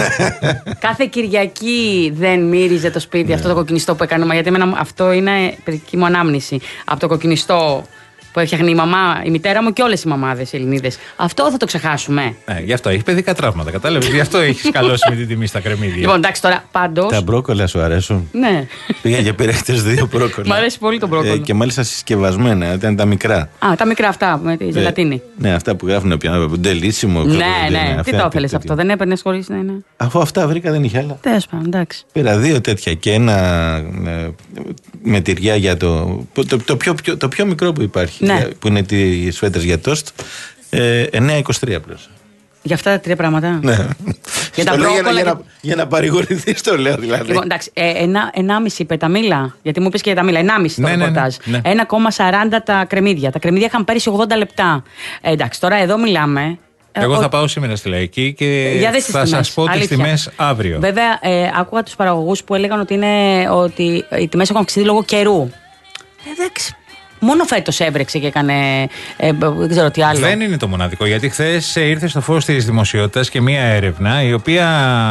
Speaker 4: Κάθε Κυριακή δεν μύριζε το σπίτι αυτό το κοκκινιστό που έκαναμε. Γιατί εμένα αυτό είναι παιδική μου ανάμνηση. Από το κοκκινιστό που έφτιαχνε η μαμά, η μητέρα μου και όλες οι μαμάδες οι Ελληνίδες. Αυτό θα το ξεχάσουμε.
Speaker 3: Ναι, γι' αυτό έχει παιδικά τραύματα. Κατάλαβες. Γι' αυτό έχει καλώσει με την τιμή στα κρεμμύδια.
Speaker 4: Λοιπόν, εντάξει τώρα πάντως.
Speaker 2: Τα μπρόκολα σου αρέσουν?
Speaker 4: Ναι.
Speaker 2: Πήγα και πήρα χτες δύο μπρόκολα.
Speaker 4: Μ' αρέσει πολύ το μπρόκολο.
Speaker 2: Ε, και μάλιστα συσκευασμένα, ήταν τα μικρά.
Speaker 4: Α, τα μικρά αυτά με τη ζελατίνη.
Speaker 2: Ε, ναι, αυτά που γράφουν πια. Ντελίσιμο.
Speaker 4: Ναι, ναι. Τι το ήθελες αυτό, δεν έπαιρνες χωρίς να είναι?
Speaker 2: Αφού αυτά βρήκα, δεν είχε άλλα.
Speaker 4: Τέλος πάντων, εντάξει.
Speaker 2: Πήρα δύο τέτοια και ένα ε, με τυριά για το. Το, το, πιο, πιο, το πιο μικρό που υπάρχει.
Speaker 4: Ναι.
Speaker 2: Για, που είναι οι σφέτες για τόστ. Ε, εννιά είκοσι τρία πλέον.
Speaker 4: Για αυτά τα τρία πράγματα.
Speaker 2: Ναι.
Speaker 4: Για τα
Speaker 2: μπρόκολα. Για,
Speaker 4: και...
Speaker 2: για, να, για να παρηγορηθείς το λέω δηλαδή.
Speaker 4: Λοιπόν, εντάξει, ε, ένα, ενάμιση είπε τα μήλα. Γιατί μου είπες και για τα μήλα. Ενάμιση το
Speaker 3: ναι,
Speaker 4: ρεπορτάζ.
Speaker 3: Ναι, ναι, ναι.
Speaker 4: ένα κόμμα σαράντα τα κρεμμύδια. Τα κρεμμύδια είχαν πέρυσι ογδόντα λεπτά. Ε, εντάξει, τώρα εδώ μιλάμε.
Speaker 3: Εγώ
Speaker 4: ε,
Speaker 3: θα
Speaker 4: ο...
Speaker 3: πάω σήμερα στη Λαϊκή και θα σας πω τις
Speaker 4: αλήθεια.
Speaker 3: τιμές αύριο.
Speaker 4: Βέβαια, ε, άκουγα τους παραγωγούς που έλεγαν ότι, είναι, ότι οι τιμές έχουν αυξηθεί λόγω καιρού. Εντάξει. Μόνο φέτος έβρεξε και έκανε. Ε, δεν ξέρω τι άλλο.
Speaker 3: Δεν είναι το μοναδικό, γιατί χθες ήρθε στο φως της δημοσιότητας και μία έρευνα η οποία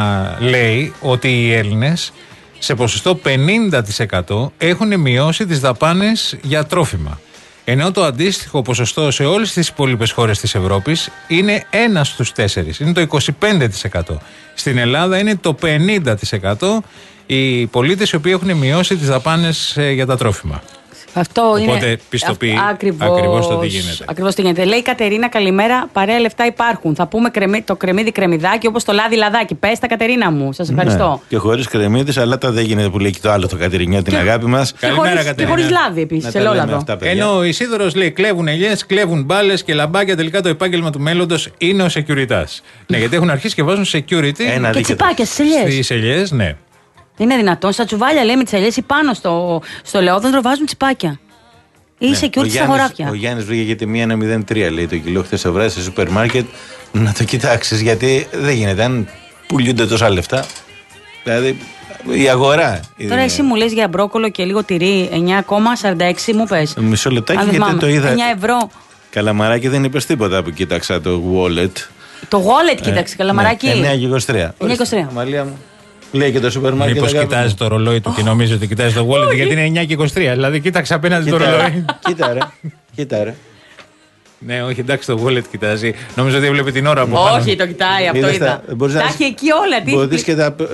Speaker 3: λέει ότι οι Έλληνες σε ποσοστό πενήντα τοις εκατό έχουν μειώσει τις δαπάνες για τρόφιμα. Ενώ το αντίστοιχο ποσοστό σε όλες τις υπόλοιπες χώρες της Ευρώπης είναι ένα στους τέσσερις, είναι το είκοσι πέντε τοις εκατό. Στην Ελλάδα είναι το πενήντα τοις εκατό οι πολίτες οι οποίοι έχουν μειώσει τις δαπάνες για τα τρόφιμα.
Speaker 4: Αυτό
Speaker 3: Οπότε
Speaker 4: είναι
Speaker 3: πιστοποιεί
Speaker 4: ακριβώς,
Speaker 3: ακριβώς το τι γίνεται.
Speaker 4: Ακριβώς τι γίνεται. Λέει η Κατερίνα, καλημέρα. Παρέα λεφτά υπάρχουν. Θα πούμε κρεμί, το κρεμμύδι κρεμμυδάκι όπως το λάδι λαδάκι. Πες τα, Κατερίνα μου. Σας ευχαριστώ.
Speaker 2: Ναι. Και χωρίς κρεμμύδι, αλλά τα δεν γίνεται που λέει και το άλλο το Κατερινιό, την αγάπη μας.
Speaker 4: Και χωρίς, και χωρίς λάδι επίσης. Ελόλαδο.
Speaker 3: Ενώ ο Ισίδωρος λέει κλέβουν ελιές, κλέβουν μπάλες και λαμπάκια. Τελικά το επάγγελμα του μέλλοντος είναι ο securitas. Ναι, γιατί έχουν αρχίσει και βάζουν security.
Speaker 2: Ένα
Speaker 4: και τσιπάκια στις
Speaker 3: ελιές. Ναι.
Speaker 4: Είναι δυνατόν, στα τσουβάλια λέει με τις ελιές ή πάνω στο, στο λεόδοντρο βάζουν τσιπάκια. Ή
Speaker 2: ναι.
Speaker 4: security στα χωράφια.
Speaker 2: Ο Γιάννης βρήκε γιατί μία ένα μηδέν τρία λέει το κιλό χθες το βράδυ σε σούπερ μάρκετ. Να το κοιτάξεις γιατί δεν γίνεται. Αν πουλούνται τόσα λεφτά. Δηλαδή η αγορά.
Speaker 4: Τώρα
Speaker 2: είναι...
Speaker 4: εσύ μου λες για μπρόκολο και λίγο τυρί εννιά κόμμα σαράντα έξι μου πες.
Speaker 2: Μισό λεπτάκι γιατί το είδα.
Speaker 4: εννιά ευρώ.
Speaker 2: Καλαμαράκι δεν είπες τίποτα που κοίταξα το wallet.
Speaker 4: Το wallet κοίταξε, καλαμαράκι.
Speaker 2: Ναι, εννιά είκοσι τρία.
Speaker 4: εννιά είκοσι τρία.
Speaker 2: Μαλία μου. Λέει και το σούπερ μάρκετ.
Speaker 3: Μήπως κοιτάζει το ρολόι του και νομίζει ότι κοιτάζει το wallet γιατί είναι εννιά και είκοσι τρία. Δηλαδή κοίταξε απέναντι το ρολόι.
Speaker 2: Κοίτα ρε. Κοίτα ρε.
Speaker 3: Ναι, όχι, εντάξει, το wallet κοιτάζει. Νομίζω ότι έβλεπε την ώρα από πάνω.
Speaker 4: Όχι, το κοιτάει, αυτό είδα. Τα έχει εκεί όλα.
Speaker 2: Μπορείς και τα.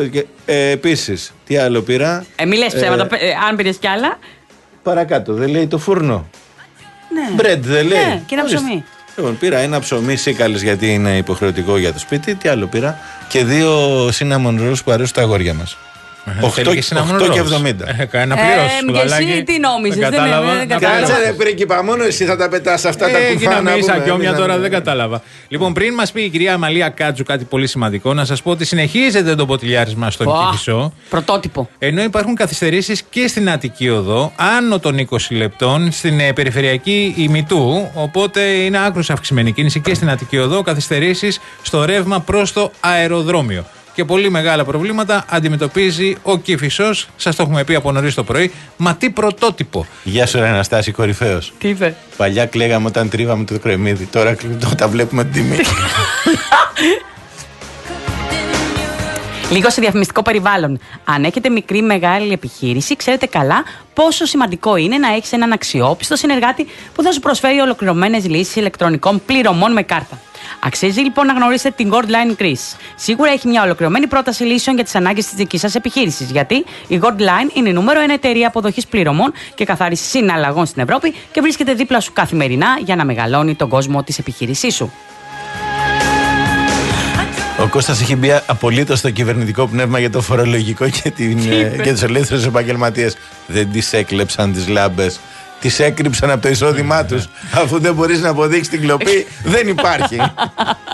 Speaker 2: Επίσης, τι άλλο πήρα.
Speaker 4: Ε, μη λες ψέματα, αν πήρες κι άλλα.
Speaker 2: Παρακάτω, δεν λέει το φούρνο.
Speaker 4: Ναι.
Speaker 2: Μπρεντ, δεν λέει.
Speaker 4: Ναι, και ένα ψωμί.
Speaker 2: Λοιπόν, πήρα ένα ψωμί σίκαλες γιατί είναι υποχρεωτικό για το σπίτι. Τι άλλο πήρα. Και δύο cinnamon rolls που αρέσουν στα αγόρια μας. οκτώ και εβδομήντα.
Speaker 3: Κανένα πλήρως.
Speaker 4: Και εσύ τι νόμιζες, δεν κατάλαβα.
Speaker 2: Κάτσε ρε πρίγκιπα, μόνο εσύ θα τα πετάς αυτά τα κουφάνα.
Speaker 3: Έγινα και όμοια τώρα, δεν κατάλαβα. Λοιπόν, πριν μας πει η κυρία Αμαλία Κάτζου κάτι πολύ σημαντικό, να σας πω ότι συνεχίζεται το ποτηλιάρισμα στον Κηφισό.
Speaker 4: Πρωτότυπο.
Speaker 3: Ενώ υπάρχουν καθυστερήσεις και στην Αττική Οδό, άνω των είκοσι λεπτών, στην περιφερειακή ημιτού. Οπότε είναι άκρως αυξημένη κίνηση και στην Αττική Οδό, καθυστερήσεις στο ρεύμα προς το αεροδρόμιο. Και πολύ μεγάλα προβλήματα αντιμετωπίζει ο Κηφισός. Σας το έχουμε πει από νωρίς το πρωί. Μα τι πρωτότυπο.
Speaker 2: Γεια σου, ρε Αναστάση, κορυφαίος.
Speaker 4: Τι είπε.
Speaker 2: Παλιά κλαίγαμε όταν τρίβαμε το κρεμμύδι. Τώρα τα βλέπουμε την τιμή.
Speaker 4: Λίγο σε διαφημιστικό περιβάλλον. Αν έχετε μικρή μεγάλη επιχείρηση, ξέρετε καλά πόσο σημαντικό είναι να έχεις έναν αξιόπιστο συνεργάτη που θα σου προσφέρει ολοκληρωμένες λύσεις ηλεκτρονικών πληρωμών με κάρτα. Αξίζει λοιπόν να γνωρίσετε την Goldline Greece. Σίγουρα έχει μια ολοκληρωμένη πρόταση λύσεων για τις ανάγκες της δικής σας επιχείρησης. Γιατί η Goldline είναι η νούμερο ένα εταιρεία αποδοχής πληρωμών και καθάρισης συναλλαγών στην Ευρώπη και βρίσκεται δίπλα σου καθημερινά για να μεγαλώνει τον κόσμο της επιχείρησής σου.
Speaker 2: Ο Κώστας έχει μπει απολύτως στο κυβερνητικό πνεύμα για το φορολογικό και, την, και τους ελεύθερους επαγγελματίες. Δεν τις έκλεψαν τις λάμπες. Τις έκρυψαν από το εισόδημά τους. Αφού δεν μπορείς να αποδείξεις την κλοπή, δεν υπάρχει.